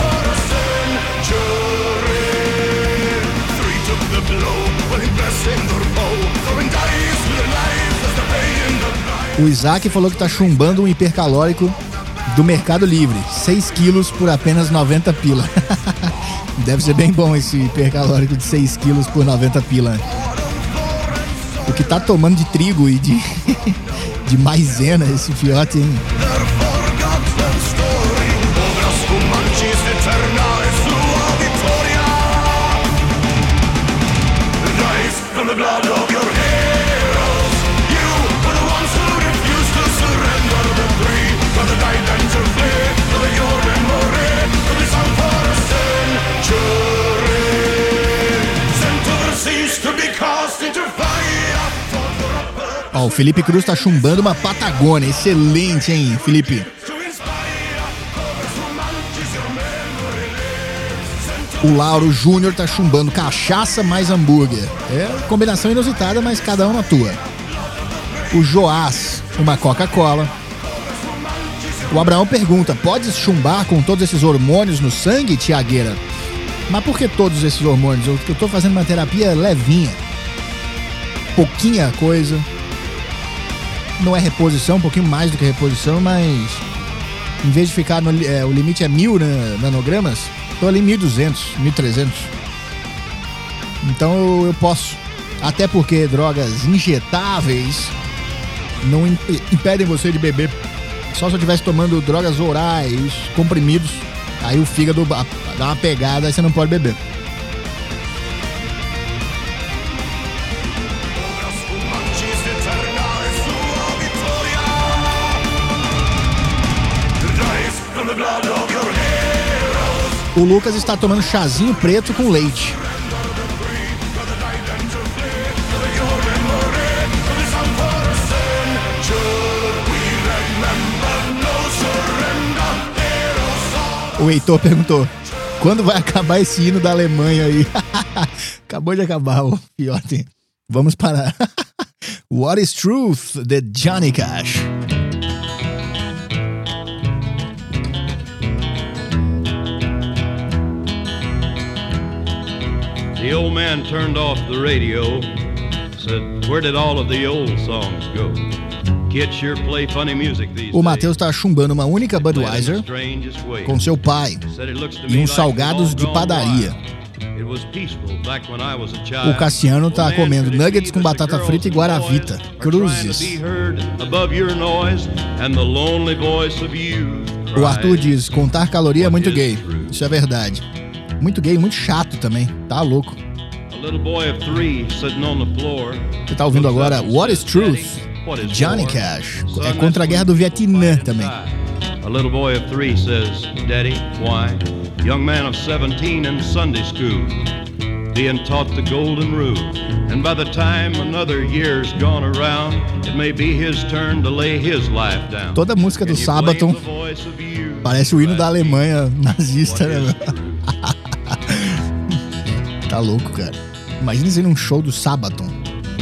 O Isaac falou que tá chumbando um hipercalórico do Mercado Livre. seis quilos por apenas noventa pila. Deve ser bem bom esse hipercalórico de seis quilos por noventa pila. O que tá tomando de trigo e de, de maisena esse fiote, hein? Ó, o Felipe Cruz tá chumbando uma Patagônia. Excelente, hein, Felipe? O Lauro Júnior tá chumbando cachaça mais hambúrguer. É combinação inusitada, mas cada um na tua. O Joás, uma Coca-Cola. O Abraão pergunta, pode chumbar com todos esses hormônios no sangue, Tiagueira? Mas por que todos esses hormônios? Eu, eu tô fazendo uma terapia levinha. Pouquinha coisa. Não é reposição, um pouquinho mais do que reposição, mas em vez de ficar no é, o limite é mil nanogramas, tô ali mil e duzentos, mil e trezentos. Então eu, eu posso. Até porque drogas injetáveis não impedem você de beber. Só se eu estivesse tomando drogas orais, comprimidos, aí o fígado dá uma pegada e você não pode beber. O Lucas está tomando chazinho preto com leite. O Heitor perguntou, quando vai acabar esse hino da Alemanha aí? Acabou de acabar, o Fiote. Vamos parar. What is Truth, de Johnny Cash. The old man turned off the radio, said, where did all of the old songs go? Kids sure play funny music these days. O Matheus tá chumbando uma única Budweiser com seu pai e uns salgados de padaria. O Cassiano tá comendo nuggets com batata frita e guaravita. Cruzes. O Arthur diz, contar caloria é muito gay. Isso é verdade. Muito gay, muito chato também. Tá louco. Você tá ouvindo agora What is Truth? Johnny Cash. É contra a guerra do Vietnã também. A little boy of three says, Daddy, why? Young man of seventeen in Sunday school, being taught the golden rule. And by the time another year's gone around, it may be his turn to lay his life down. Toda a música do Sabaton parece o hino da Alemanha nazista, né? Tá louco, cara. Imagina isso num show do Sabaton.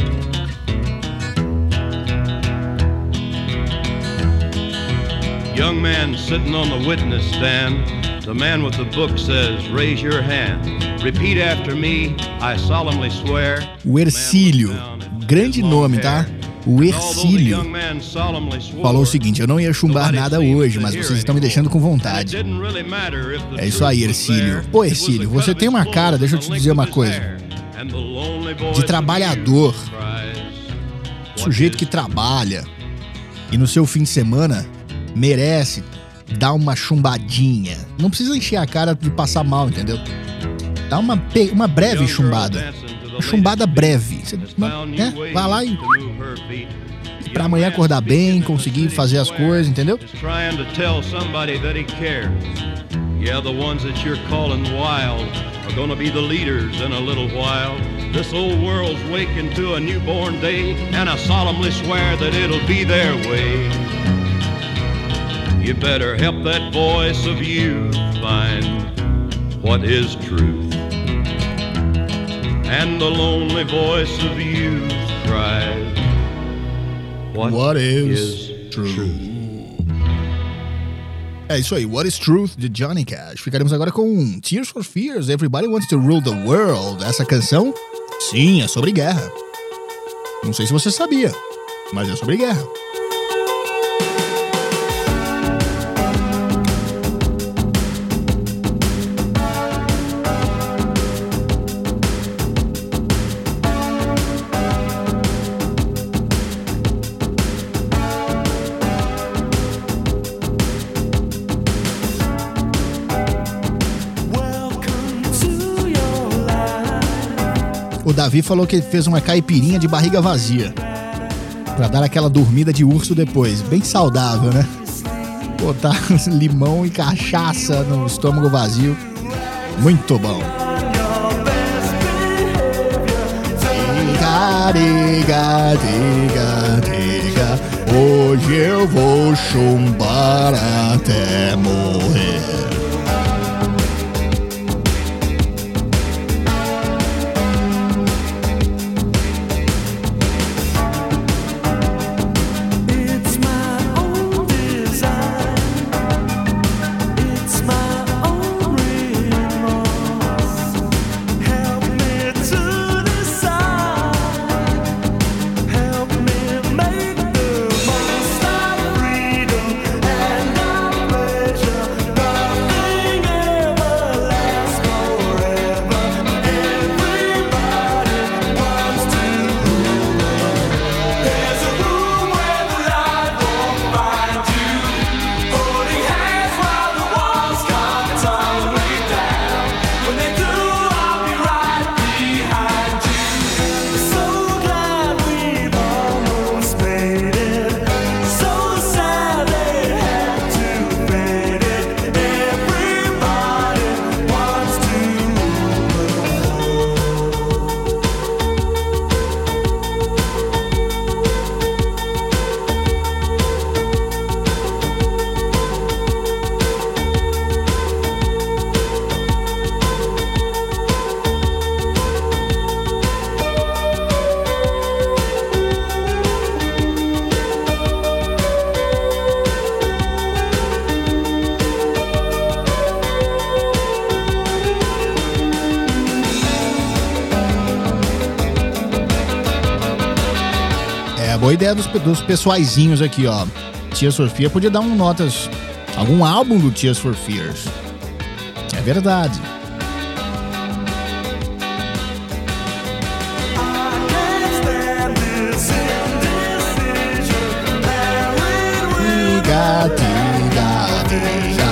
Young man sitting on the witness stand. The man with the book says, raise your hand. Repeat after me, I solemnly swear. O Ercílio, grande nome, tá? O Ercílio falou o seguinte, eu não ia chumbar nada hoje, mas vocês estão me deixando com vontade. É isso aí, Ercílio. Pô, Ercílio, você tem uma cara, deixa eu te dizer uma coisa, de trabalhador. Sujeito que trabalha e no seu fim de semana merece dar uma chumbadinha. Não precisa encher a cara de passar mal, entendeu? Dá uma, uma breve chumbada. Uma chumbada breve. Você, né? Vai lá e... pra amanhã acordar bem, conseguir fazer as coisas, entendeu? Yeah, the ones that you're calling wild are gonna be the leaders in a little while. This old world's waking to a newborn day, and I solemnly swear that it'll be their way. You better help that voice of youth find what is truth. And the lonely voice of youth cries, what, what is, is truth? truth? É isso aí, What is Truth, de Johnny Cash. Ficaremos agora com Tears for Fears, Everybody Wants to Rule the World. Essa canção, sim, é sobre guerra. Não sei se você sabia, mas é sobre guerra. O Davi falou que ele fez uma caipirinha de barriga vazia pra dar aquela dormida de urso depois. Bem saudável, né? Botar limão e cachaça no estômago vazio. Muito bom. Diga, diga, diga, diga. hoje eu vou chumbar até morrer. Boa ideia dos, dos pessoaizinhos aqui, ó. Tears for Fears podia dar um notas, algum álbum do Tears for Fears. É verdade. Diga, diga, diga.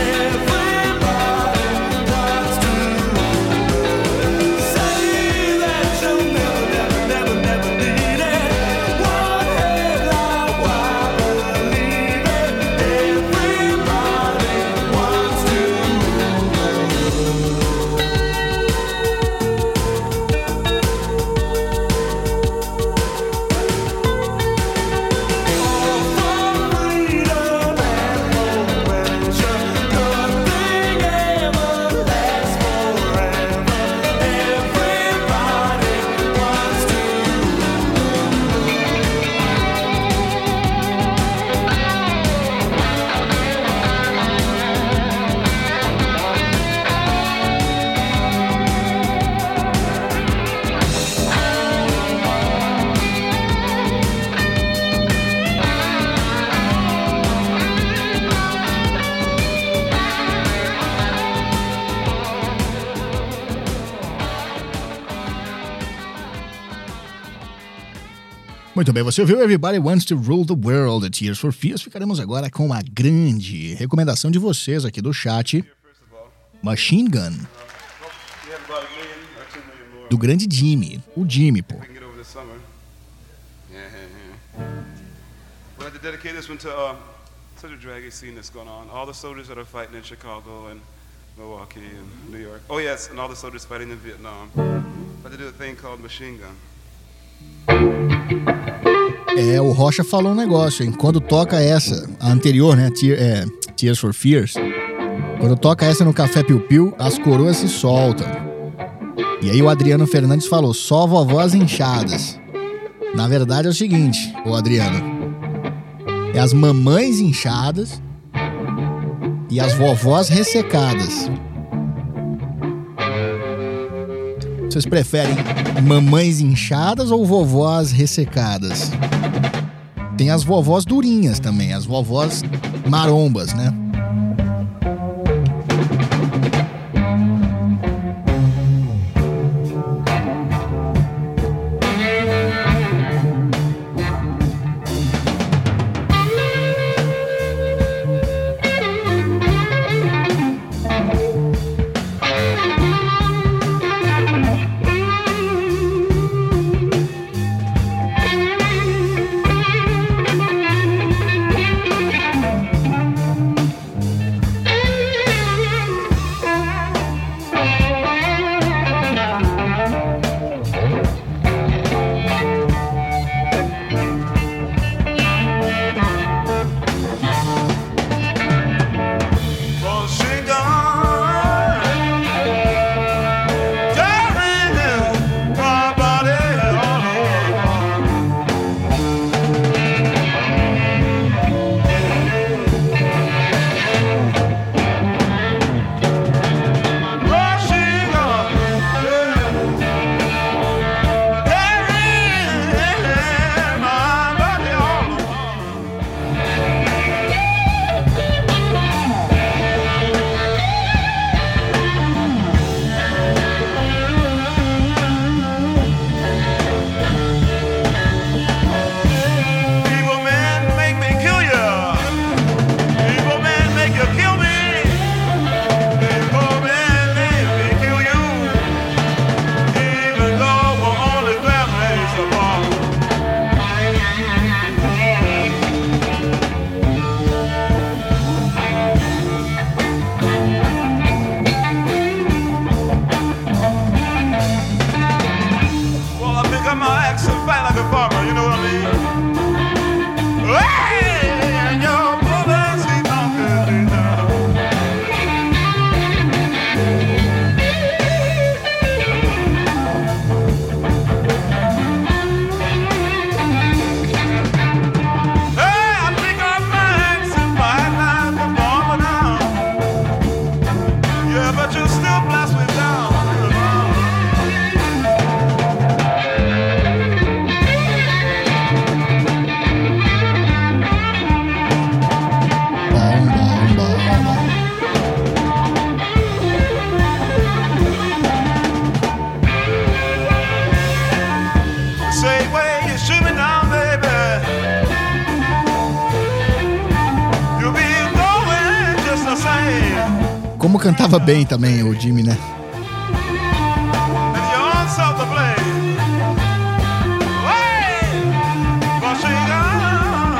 Muito bem, você ouviu Everybody Wants to Rule the World, The Tears for Fears. Ficaremos agora com a grande recomendação de vocês aqui do chat, Machine Gun, do grande Jimmy, o Jimmy, pô. We'd like to dedicate this one to uh, such a draggy scene that's going on. All the soldiers that are fighting in Chicago and Milwaukee and New York. Oh yes, and all the soldiers fighting in Vietnam. We'd like to do a thing called Machine Gun. É, o Rocha falou um negócio, hein? Quando toca essa, a anterior, né? Tear, é, Tears for Fears. Quando toca essa no Café Piu Piu, as coroas se soltam. E aí o Adriano Fernandes falou, só vovós inchadas. Na verdade é o seguinte, ô Adriano. É as mamães inchadas e as vovós ressecadas. Vocês preferem mamães inchadas ou vovós ressecadas? Tem as vovós durinhas também, as vovós marombas, né? You know what I mean? Hey, and your woman, she talking me down. Hey, I think I might sit by like a bomb now. Yeah, but you still blast me down. Bom, bom, bom, bom. Say, way you shoot me down, baby. You'll be going just the same. Como cantava bem também o Jimmy, né? And you're on self to blame. Hey, but she gone.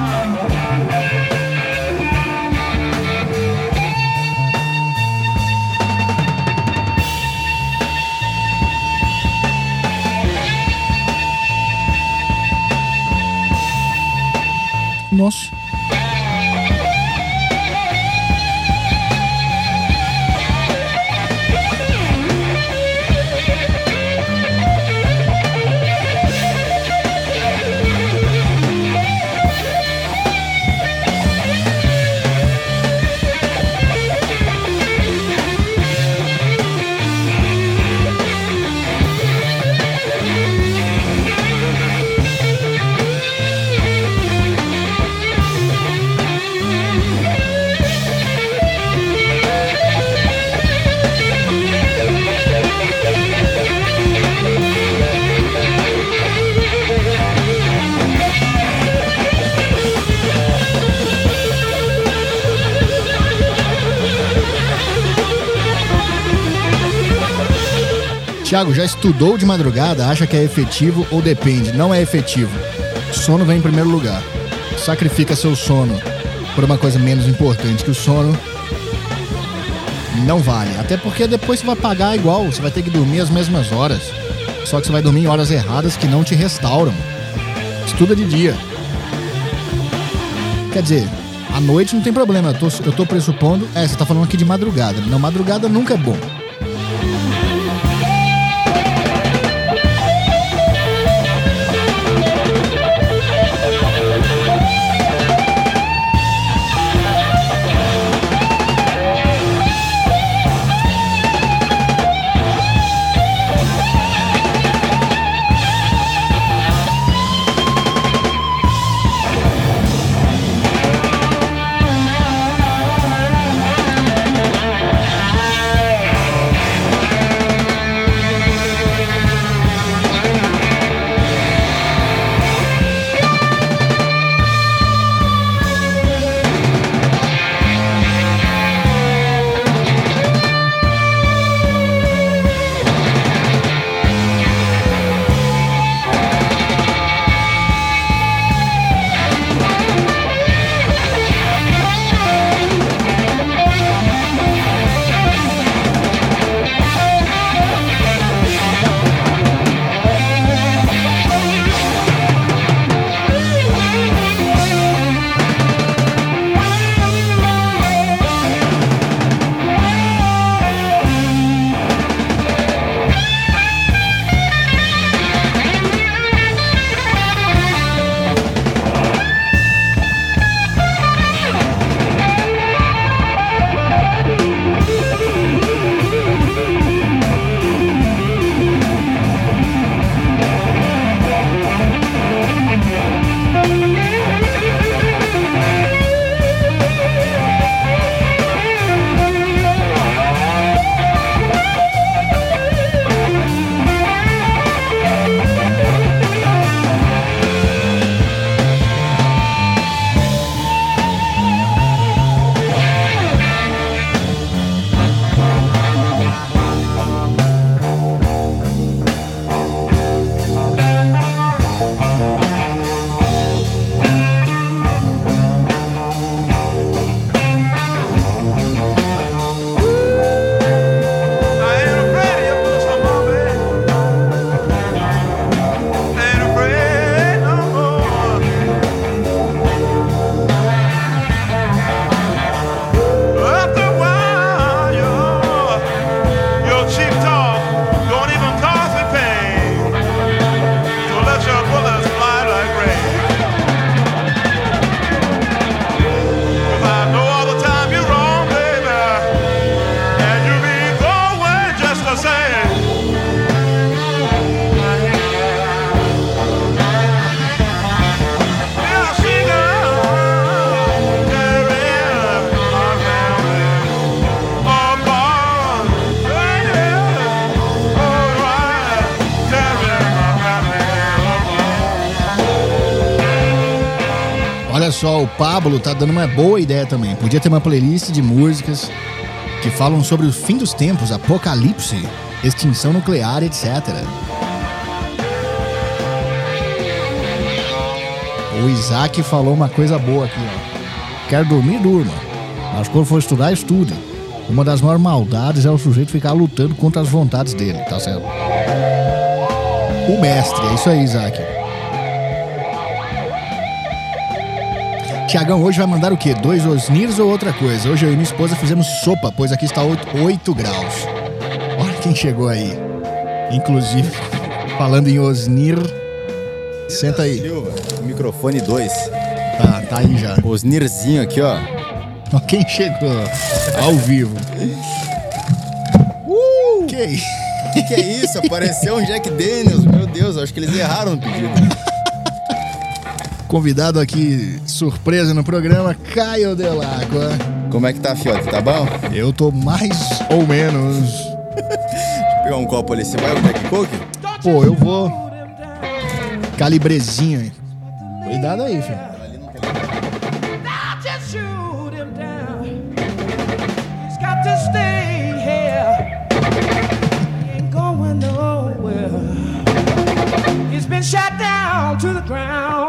Nossa. Thiago, já estudou de madrugada, acha que é efetivo ou depende? Não é efetivo. Sono vem em primeiro lugar. Sacrifica seu sono por uma coisa menos importante que o sono. Não vale. Até porque depois você vai pagar igual. Você vai ter que dormir as mesmas horas. Só que você vai dormir em horas erradas que não te restauram. Estuda de dia. Quer dizer, à noite não tem problema. Eu tô, eu tô pressupondo... É, você tá falando aqui de madrugada. Não, madrugada nunca é bom. Olha só, o Pablo tá dando uma boa ideia também. Podia ter uma playlist de músicas que falam sobre o fim dos tempos, apocalipse, extinção nuclear, etcétera. O Isaac falou uma coisa boa aqui, ó. Quer dormir, durma. Mas quando for estudar, estude. Uma das maiores maldades é o sujeito ficar lutando contra as vontades dele, tá certo? O mestre, é isso aí, Isaac. Tiagão, hoje vai mandar o quê? Dois osnirs ou outra coisa? Hoje eu e minha esposa fizemos sopa, pois aqui está oito graus. Olha quem chegou aí. Inclusive, falando em osnir, senta aí. Silva, microfone dois. Tá, tá aí já. Osnirzinho aqui, ó. Ó quem chegou ao vivo. Uh! Que isso? Que que é isso? Apareceu um Jack Daniels. Meu Deus, acho que eles erraram no pedido. Convidado aqui, surpresa no programa, Caio Delacqua. Como é que tá, fiote? Tá bom? Eu tô mais ou menos. Deixa eu pegar um copo ali. Você vai o Jack Coke? Pô, eu vou. Calibrezinho aí. Cuidado aí, filho. Shut down to the ground.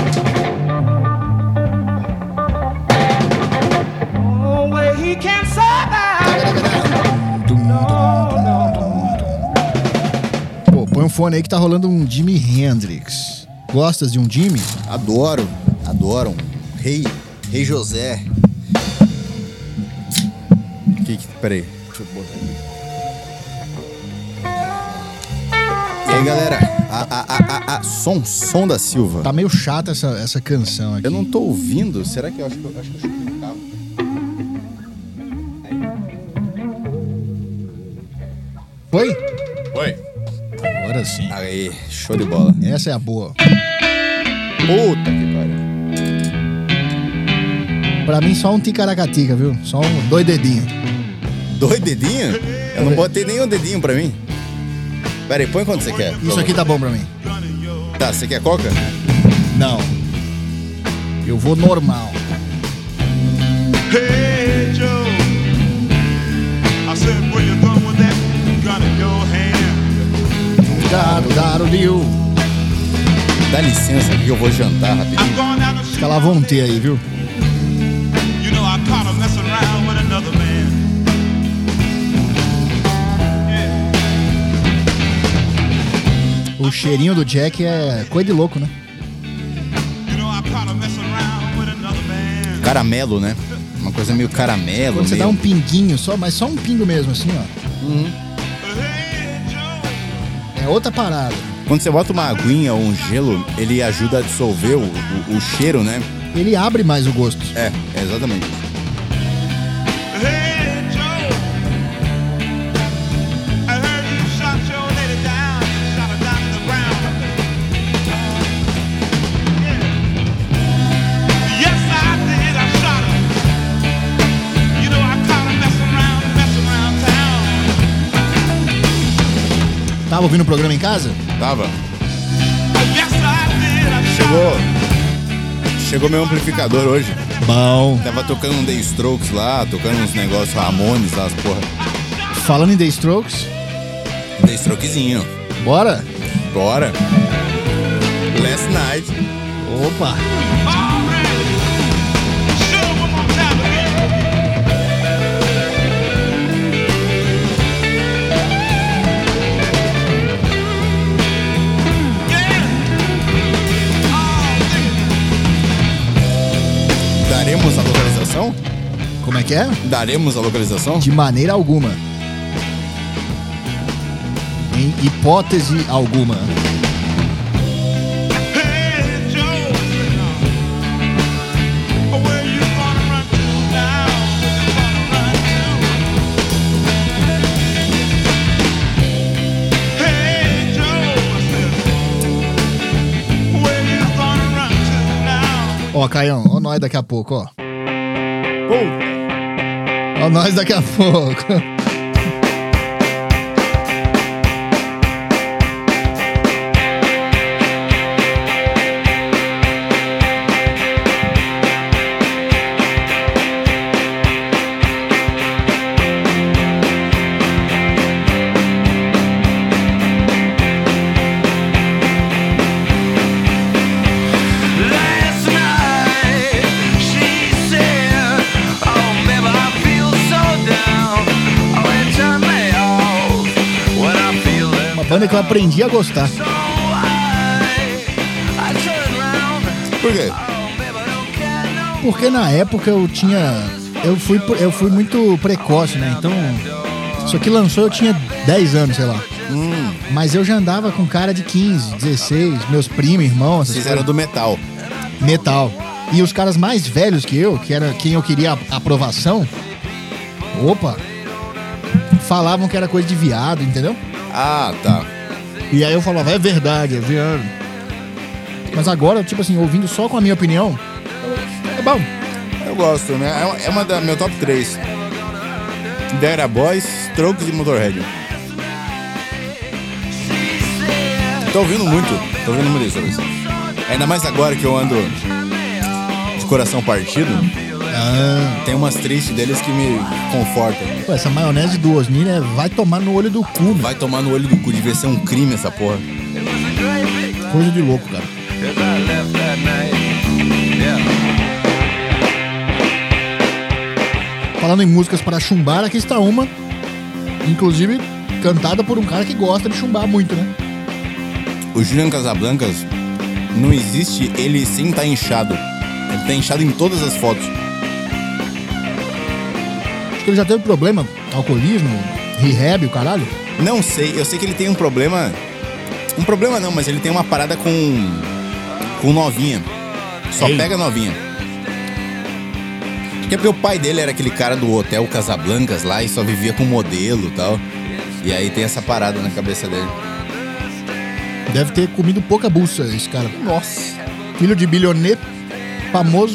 Oh, where he can't survive. No, no. Pô, põe um fone aí que tá rolando um Jimi Hendrix. Gostas de um Jimi? Adoro, adoro. Rei, Rei José. Que que... Peraí, deixa eu botar aqui. E aí, galera? A, a, a, a, a, som, som da Silva. Tá meio chata essa, essa canção aqui. Eu não tô ouvindo. Será que eu acho que eu acho que eu chutei o carro? Foi? Foi. Agora sim. Aí, show de bola. Essa é a boa. Puta que pariu. Pra mim só um ticaracatica, viu? Só um dois dedinhos. Dois dedinhos? Eu não botei nenhum dedinho pra mim. Pera aí, põe quanto você quer. Isso aqui tá bom pra mim. Tá, você quer coca? Não. Eu vou normal. Hey Joe, I said, where you going with that gun in your hand? Dado, dado, Dio. Dá licença que eu vou jantar rapidinho. Fica lá, vão ter aí, viu? You know I caught her messing around with another man. O cheirinho do Jack é coisa de louco, né? Caramelo, né? Uma coisa meio caramelo. Quando você meio... dá um pinguinho só, mas só um pingo mesmo, assim, ó. Uhum. É outra parada. Quando você bota uma aguinha ou um gelo, ele ajuda a dissolver o, o, o cheiro, né? Ele abre mais o gosto. É, exatamente. Tava ouvindo o programa em casa? Tava. Chegou. Chegou meu amplificador hoje. Bom. Tava tocando um The Strokes lá, tocando uns negócios Ramones lá, as porra. Falando em The Strokes. The Strokezinho. Bora? Bora. Last Night. Opa. Daremos a localização? Como é que é? Daremos a localização? De maneira alguma. Em hipótese alguma. Ó, Caião, ó nós daqui a pouco, ó. Ó nós daqui a pouco. banda que eu aprendi a gostar. Por quê? Porque na época eu tinha... Eu fui, eu fui muito precoce, né? Então, isso aqui lançou, eu tinha dez anos, sei lá. Hum. Mas eu já andava com cara de quinze, dezesseis, meus primos, irmãos. Vocês eram do metal. Metal. E os caras mais velhos que eu, que era quem eu queria a aprovação, opa, falavam que era coisa de viado, entendeu? Ah, tá. E aí eu falava, é verdade, é viado. Mas agora, tipo assim, ouvindo só com a minha opinião, é bom. Eu gosto, né? É uma, é uma da meu top três. Dera Boys, Strokes e Motorhead. Tô ouvindo muito, tô ouvindo muito isso. Ainda mais agora que eu ando de coração partido. Ah. Tem umas tristes deles que me confortam. Pô, essa maionese do Osni, né? Vai tomar no olho do cu, né? Vai tomar no olho do cu, devia ser um crime essa porra. Coisa de louco, cara. Falando em músicas para chumbar, aqui está uma, inclusive cantada por um cara que gosta de chumbar muito, né? O Julian Casablancas, não existe ele sem estar inchado. Ele tá inchado em todas as fotos. Acho que ele já teve problema, alcoolismo, rehab, o caralho. Não sei, eu sei que ele tem um problema. Um problema não, mas ele tem uma parada com. Com novinha. Só Ei. pega novinha. Acho que é porque o pai dele era aquele cara do Hotel Casablancas lá e só vivia com modelo e tal. E aí tem essa parada na cabeça dele. Deve ter comido pouca bucha esse cara. Nossa. Filho de bilionê, famoso.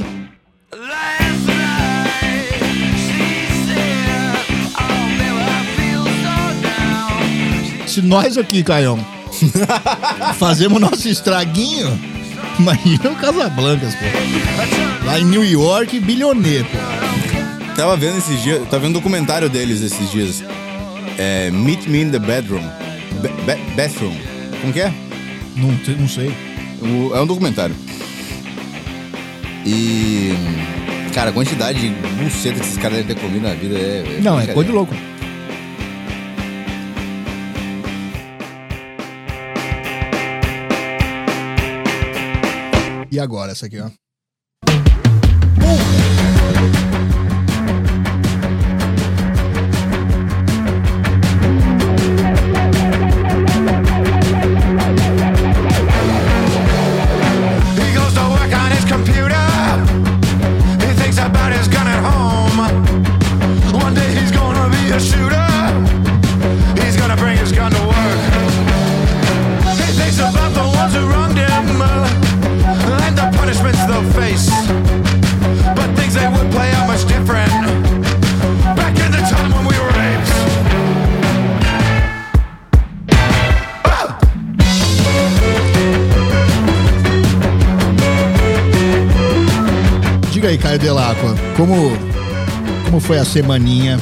Se nós aqui, Caião, fazemos nosso estraguinho, imagina o Casablancas, pô. Lá em New York, bilionê, pô. Tava vendo esses dias, tava vendo um documentário deles esses dias. É, Meet Me in the Bedroom. Ba- ba- bathroom. Como que é? Não, não sei. O- é um documentário. E. Cara, a quantidade de buceta que esses caras devem ter comido na vida é. Não, é coisa de louco. E agora, essa aqui, ó. He goes to work on his computer. He thinks about his gun at home. One day he's gonna be a shooter. He's gonna bring his gun to work. He thinks about the ones who wronged him and the punishments they'll face. But things they would play out much different back in the time when we were apes. Diga aí, Caio Delacqua, como, como foi a semaninha?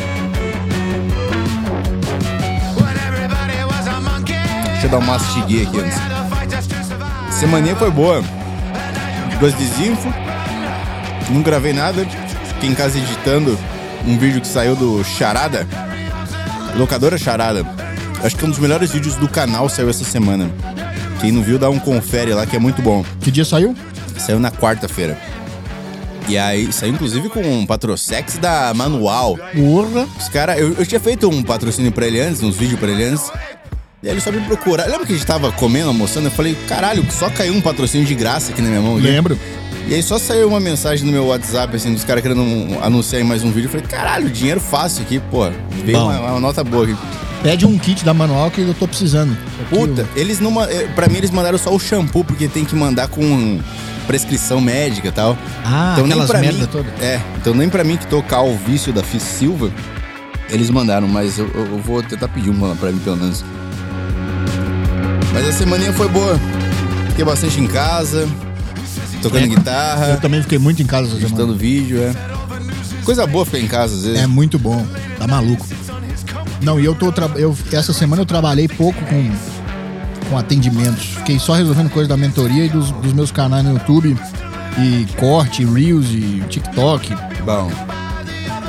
Deixa eu dar um mastiguê aqui antes. Semaninha foi boa. Dois desinfo. Não gravei nada. Fiquei em casa editando um vídeo que saiu do Charada. Locadora Charada. Acho que é um dos melhores vídeos do canal saiu essa semana. Quem não viu, dá um confere lá que é muito bom. Que dia saiu? Saiu na quarta-feira. E aí, saiu inclusive com um patrossex da Manual. Porra. Os caras, eu, eu tinha feito um patrocínio pra ele antes, uns vídeos pra ele antes. E aí ele só me procura. Lembra que a gente tava comendo, almoçando? Eu falei, caralho, só caiu um patrocínio de graça aqui na minha mão. Aqui. Lembro. E aí só saiu uma mensagem no meu WhatsApp, assim, dos caras querendo um, anunciar em mais um vídeo. Eu falei, caralho, dinheiro fácil aqui, pô. Veio uma, uma nota boa aqui. Pede um kit da Manual que eu tô precisando. Aqui, Puta, o... eles não... ma- eh, Pra mim eles mandaram só o shampoo, porque tem que mandar com prescrição médica e tal. Ah, então, nem aquelas pra merda mim, toda. É, então nem pra mim que tocar o vício da Fis Silva, eles mandaram, mas eu, eu vou tentar pedir uma pra mim pelo menos. Mas a semaninha foi boa. Fiquei bastante em casa, tocando É, guitarra, Eu também fiquei muito em casa essa semana. editando vídeo, é. Coisa boa ficar em casa às vezes. É muito bom, tá maluco. Não, e eu tô. Tra... Eu, essa semana eu trabalhei pouco com, com atendimentos. Fiquei só resolvendo coisa da mentoria e dos, dos meus canais no YouTube. E corte, Reels e TikTok. Bom.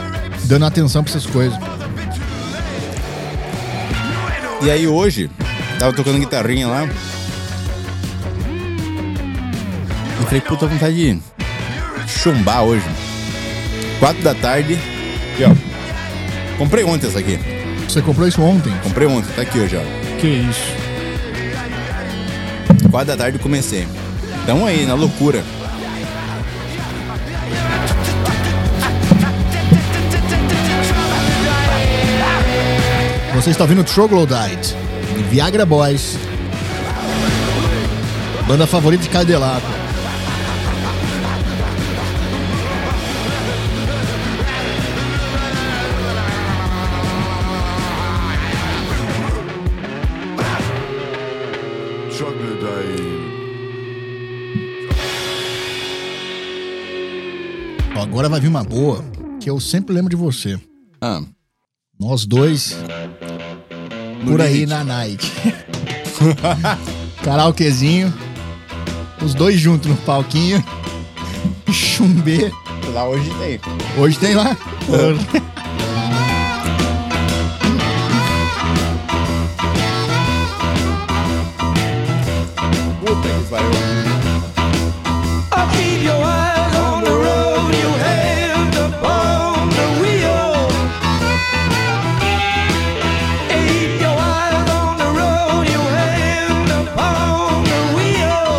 Dando atenção pra essas coisas. E aí hoje, Tava tocando guitarrinha lá. E falei, puta, vontade de chumbar hoje. Quatro da tarde. E ó, comprei ontem essa aqui. Você comprou isso ontem? Comprei ontem, tá aqui hoje, ó. Que isso? Quatro da tarde comecei. Então aí, na loucura. Você está ouvindo Troglodyte, de Viagra Boys. Banda favorita de Cadillac. Ó, agora vai vir uma boa, que eu sempre lembro de você. Ah. Nós dois, No por aí limite. na night. Karaokezinho, os dois juntos no palquinho. Chumbê. Lá hoje tem. Hoje tem lá. Puta que pariu. I'll keep your eyes on the road, your hand upon the wheel. Keep your eyes on the road, your hand upon the wheel.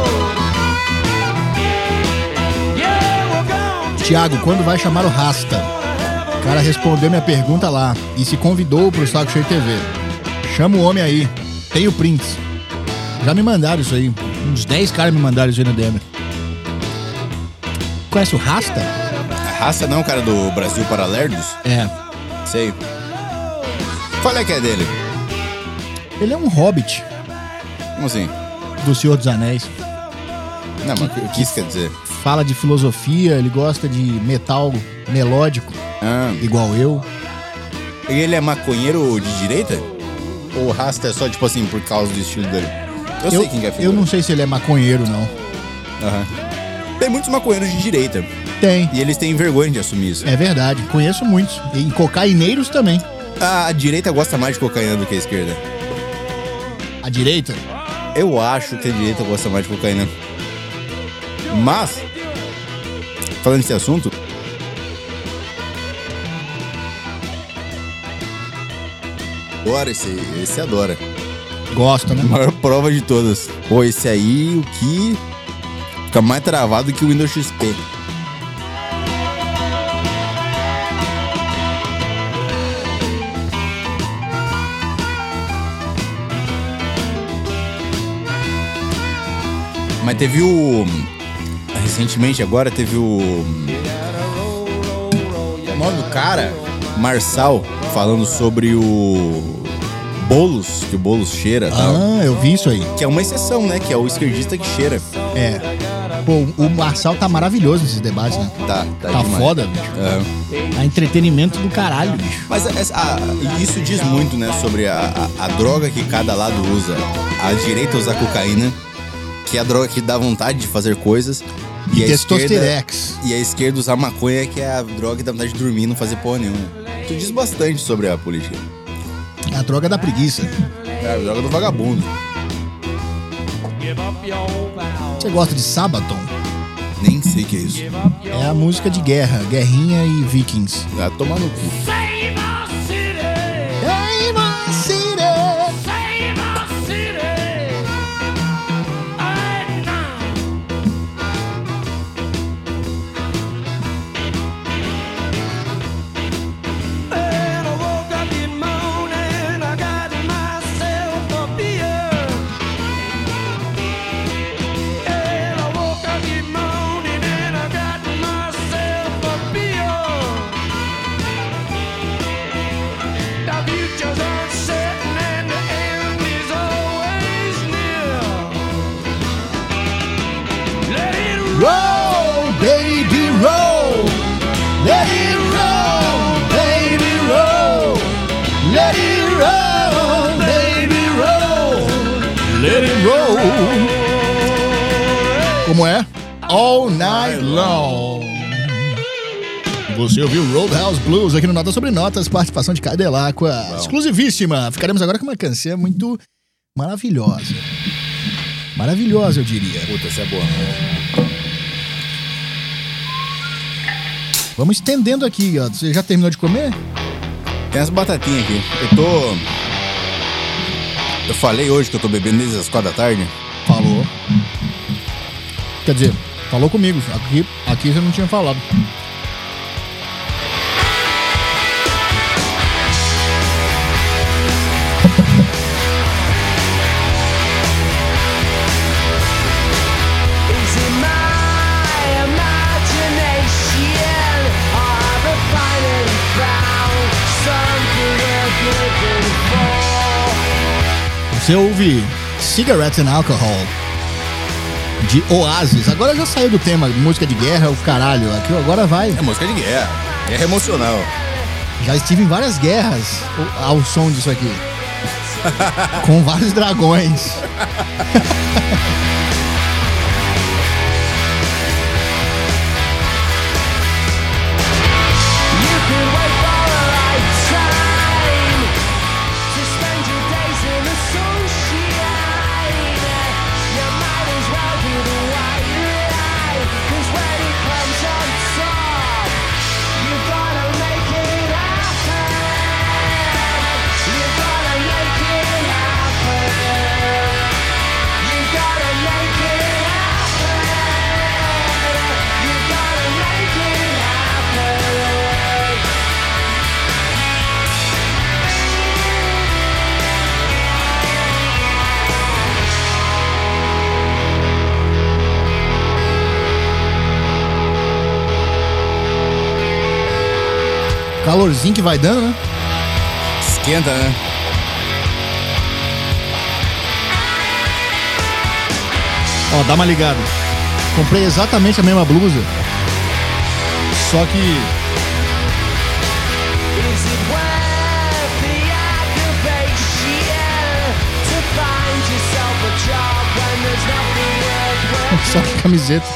Yeah, we're gone. Tiago, quando vai chamar o Rasta? O cara respondeu minha pergunta lá e se convidou pro Saco Cheio T V. Chama o homem aí. Tem o Prince. Já me mandaram isso aí. Uns dez caras me mandaram isso aí no D M. Conhece o Rasta? A raça não, cara, do Brasil Paralerdos? É. Sei. Qual é que é dele? Ele é um hobbit Como assim? do Senhor dos Anéis. Não, mas o que isso quer dizer? Fala de filosofia, ele gosta de metal melódico, Ah, igual eu. e ele é maconheiro de direita? Ou o Rasta é só, tipo assim, por causa do estilo dele? Eu, sei quem que é a Eu figura. não sei se ele é maconheiro, não. Aham. Tem muitos maconheiros de direita. Tem. E eles têm vergonha de assumir isso. É verdade, conheço muitos. E cocaineiros também. A direita gosta mais de cocaína do que a esquerda. A direita? Eu acho que a direita gosta mais de cocaína. Mas, falando desse assunto, adora esse, esse adora. Gosta, né? A maior prova de todas. Pô, esse aí, o que fica mais travado que o Windows X P. Mas teve o... Recentemente agora teve o... O nome do cara? Marçal, falando sobre o... Boulos, que o Boulos cheira e tal. Ah, eu vi isso aí. Que é uma exceção, né? Que é o esquerdista que cheira. É. Pô, o Marçal tá maravilhoso nesses debates, né? Tá, tá, Tá demais. foda, bicho. É. Tá entretenimento do caralho, bicho. Mas essa- a- isso diz muito, né? Sobre a, a, a droga que cada lado usa. A direita usa cocaína, que é a droga que dá vontade de fazer coisas. E a esquerda, testosterex. e a esquerda usa maconha, que é a droga que dá vontade de dormir e não fazer porra nenhuma. Isso diz bastante sobre a política. A droga da preguiça. É a droga do vagabundo. Você gosta de Sabaton? Nem sei o que é isso. É a música de guerra, guerrinha e vikings. Vai tomar no cu. Save our city. Hey, my city. Save our city. Right now. And I woke up this morning, I got myself a beer. And I woke up this morning and I got myself a beer. The future's uncertain and the end is always near. Let it Roll, baby, roll. Let it roll, baby, roll. Let it roll, baby, roll. Let it roll. Como é? All night long. Você ouviu Roadhouse Blues aqui no Notas Sobre Notas, participação de Cadelacqua, exclusivíssima. Ficaremos agora com uma canção muito maravilhosa. Maravilhosa, eu diria. Puta, essa é boa. Vamos estendendo aqui, ó. Você já terminou de comer? Tem as batatinhas aqui. Eu tô... Eu falei hoje que eu tô bebendo desde as quatro da tarde. Falou. Quer dizer, falou comigo. Aqui, aqui você não tinha falado. Você ouve Cigarettes and Alcohol de Oasis. Agora já saiu do tema música de guerra, o caralho. Aqui agora vai. É música de guerra. Guerra emocional. Já estive em várias guerras ao som disso aqui. Com vários dragões. Calorzinho que vai dando, né? Esquenta, né? Ó, dá uma ligada. Comprei exatamente a mesma blusa. Só que... Só que camiseta.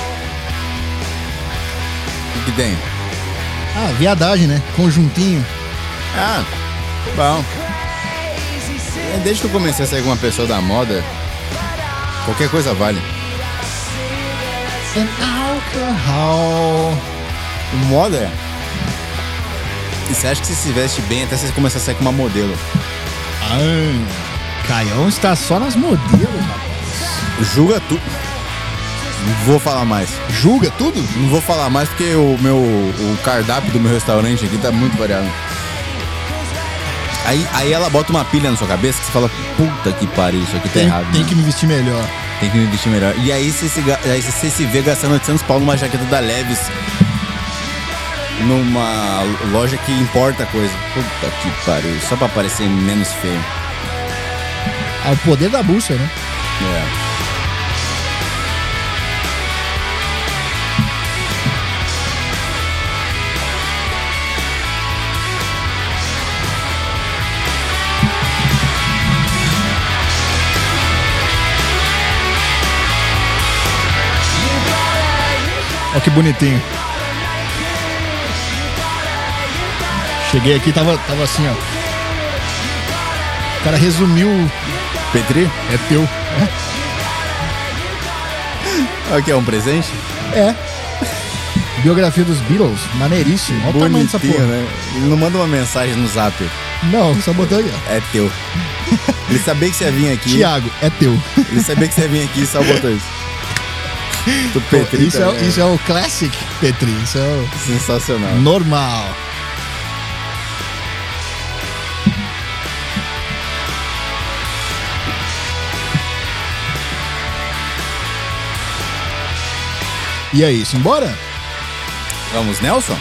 O que tem? Ah, viadagem, né? Conjuntinho. Ah, bom. Desde que eu comecei a sair com uma pessoa da moda, qualquer coisa vale. And alcohol. Moda? E você acha que você se veste bem até você começar a sair com uma modelo? Ah, Caião está só nas modelos, rapaz. Julga tudo. Não vou falar mais. Julga tudo? Não vou falar mais porque o meu o cardápio do meu restaurante aqui tá muito variado. Aí, aí ela bota uma pilha na sua cabeça que você fala, puta que pariu, isso aqui tá tem, errado. Tem né? que me vestir melhor. Tem que me vestir melhor. E aí você se, aí você se vê gastando oitocentos pau numa jaqueta da Levi's, numa loja que importa coisa. Puta que pariu, só pra parecer menos feio. Ah, o poder da bucha, né? É. Olha que bonitinho. Cheguei aqui, tava, tava assim, ó. O cara resumiu. Petri? É teu. É. Aqui é um presente? É. Biografia dos Beatles, maneiríssimo. Olha o tamanho dessa porra. Né? Ele não manda uma mensagem no zap. Não, só botou aqui, ó. É teu. Ele sabia que você ia vir aqui. Tiago, é teu. Ele sabia que você ia vir aqui e só botou isso. Do Petri. Isso é, isso é o classic Petri. Isso é o... Sensacional. Normal. E aí, simbora? Vamos, Nelson?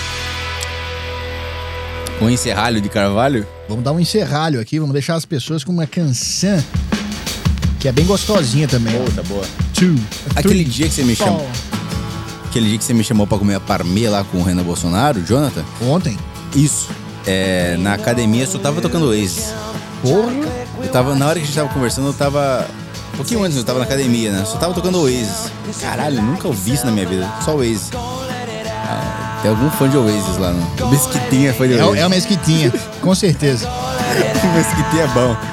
Com encerralho de carvalho? Vamos dar um encerralho aqui, vamos deixar as pessoas com uma canção que é bem gostosinha também. Boa, tá boa. Two, Aquele three, dia que você me four. chamou. Aquele dia que você me chamou pra comer a parmê lá com o Renan Bolsonaro, Jonathan? Ontem? Isso. É, na academia eu só tava tocando Oasis. Porra. Eu tava, na hora que a gente tava conversando, eu tava. Um pouquinho antes, eu tava na academia, né? Só tava tocando Oasis. Caralho, nunca ouvi isso na minha vida. Só Oasis. Ah, tem algum fã de Oasis lá, não? Mesquitinha foi de Oasis. É, é uma mesquitinha, com certeza. Mesquitinha é bom.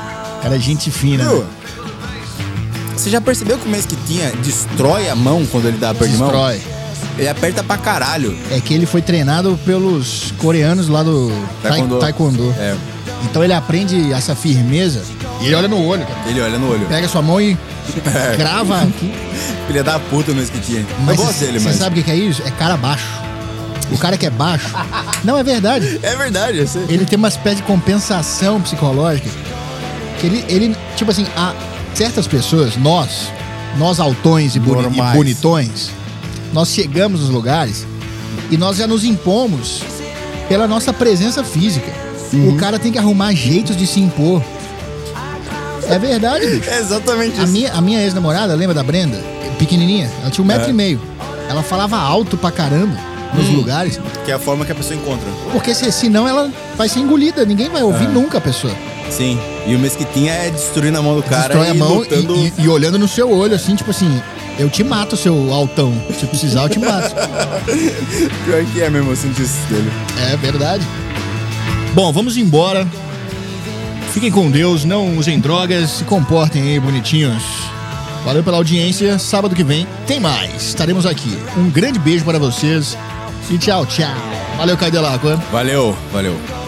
Era gente fina. Viu? Você já percebeu que o Mesquitinha destrói a mão quando ele dá aperto de mão? Destrói. Ele aperta pra caralho. É que ele foi treinado pelos coreanos lá do Taekwondo. Taekwondo. É. Então ele aprende essa firmeza e ele olha no olho, cara. Ele olha no olho. Pega sua mão e É. grava aqui. Filha da puta o Mesquitinha. Mas Eu gosto dele, você mas... sabe o que é isso? É cara baixo. O cara que é baixo... Não, é verdade. É verdade, eu sei. Ele tem uma espécie de compensação psicológica. Que ele, ele tipo assim, há certas pessoas, nós, nós altões e, boni, e Normais. bonitões, nós chegamos nos lugares e nós já nos impomos pela nossa presença física. Uhum. O cara tem que arrumar jeitos de se impor. É verdade, bicho. É exatamente A isso. minha, a minha ex-namorada, lembra da Brenda? Pequenininha, ela tinha um metro É. e meio. Ela falava alto pra caramba nos Hum. lugares, Que é a forma que a pessoa encontra. porque se, senão ela vai ser engolida, ninguém vai ouvir É. nunca a pessoa. Sim. E o Mesquitinha é destruindo a mão do cara Destrói e a mão lutando... e, e- e olhando no seu olho, assim, tipo assim, eu te mato, seu altão. Se precisar, eu te mato. Pior que é mesmo, eu senti isso dele. É verdade. Bom, vamos embora. Fiquem com Deus, não usem drogas, se comportem aí, bonitinhos. Valeu pela audiência. Sábado que vem tem mais. Estaremos aqui. Um grande beijo para vocês e tchau, tchau. Valeu, Caio Delacqua. Valeu, valeu.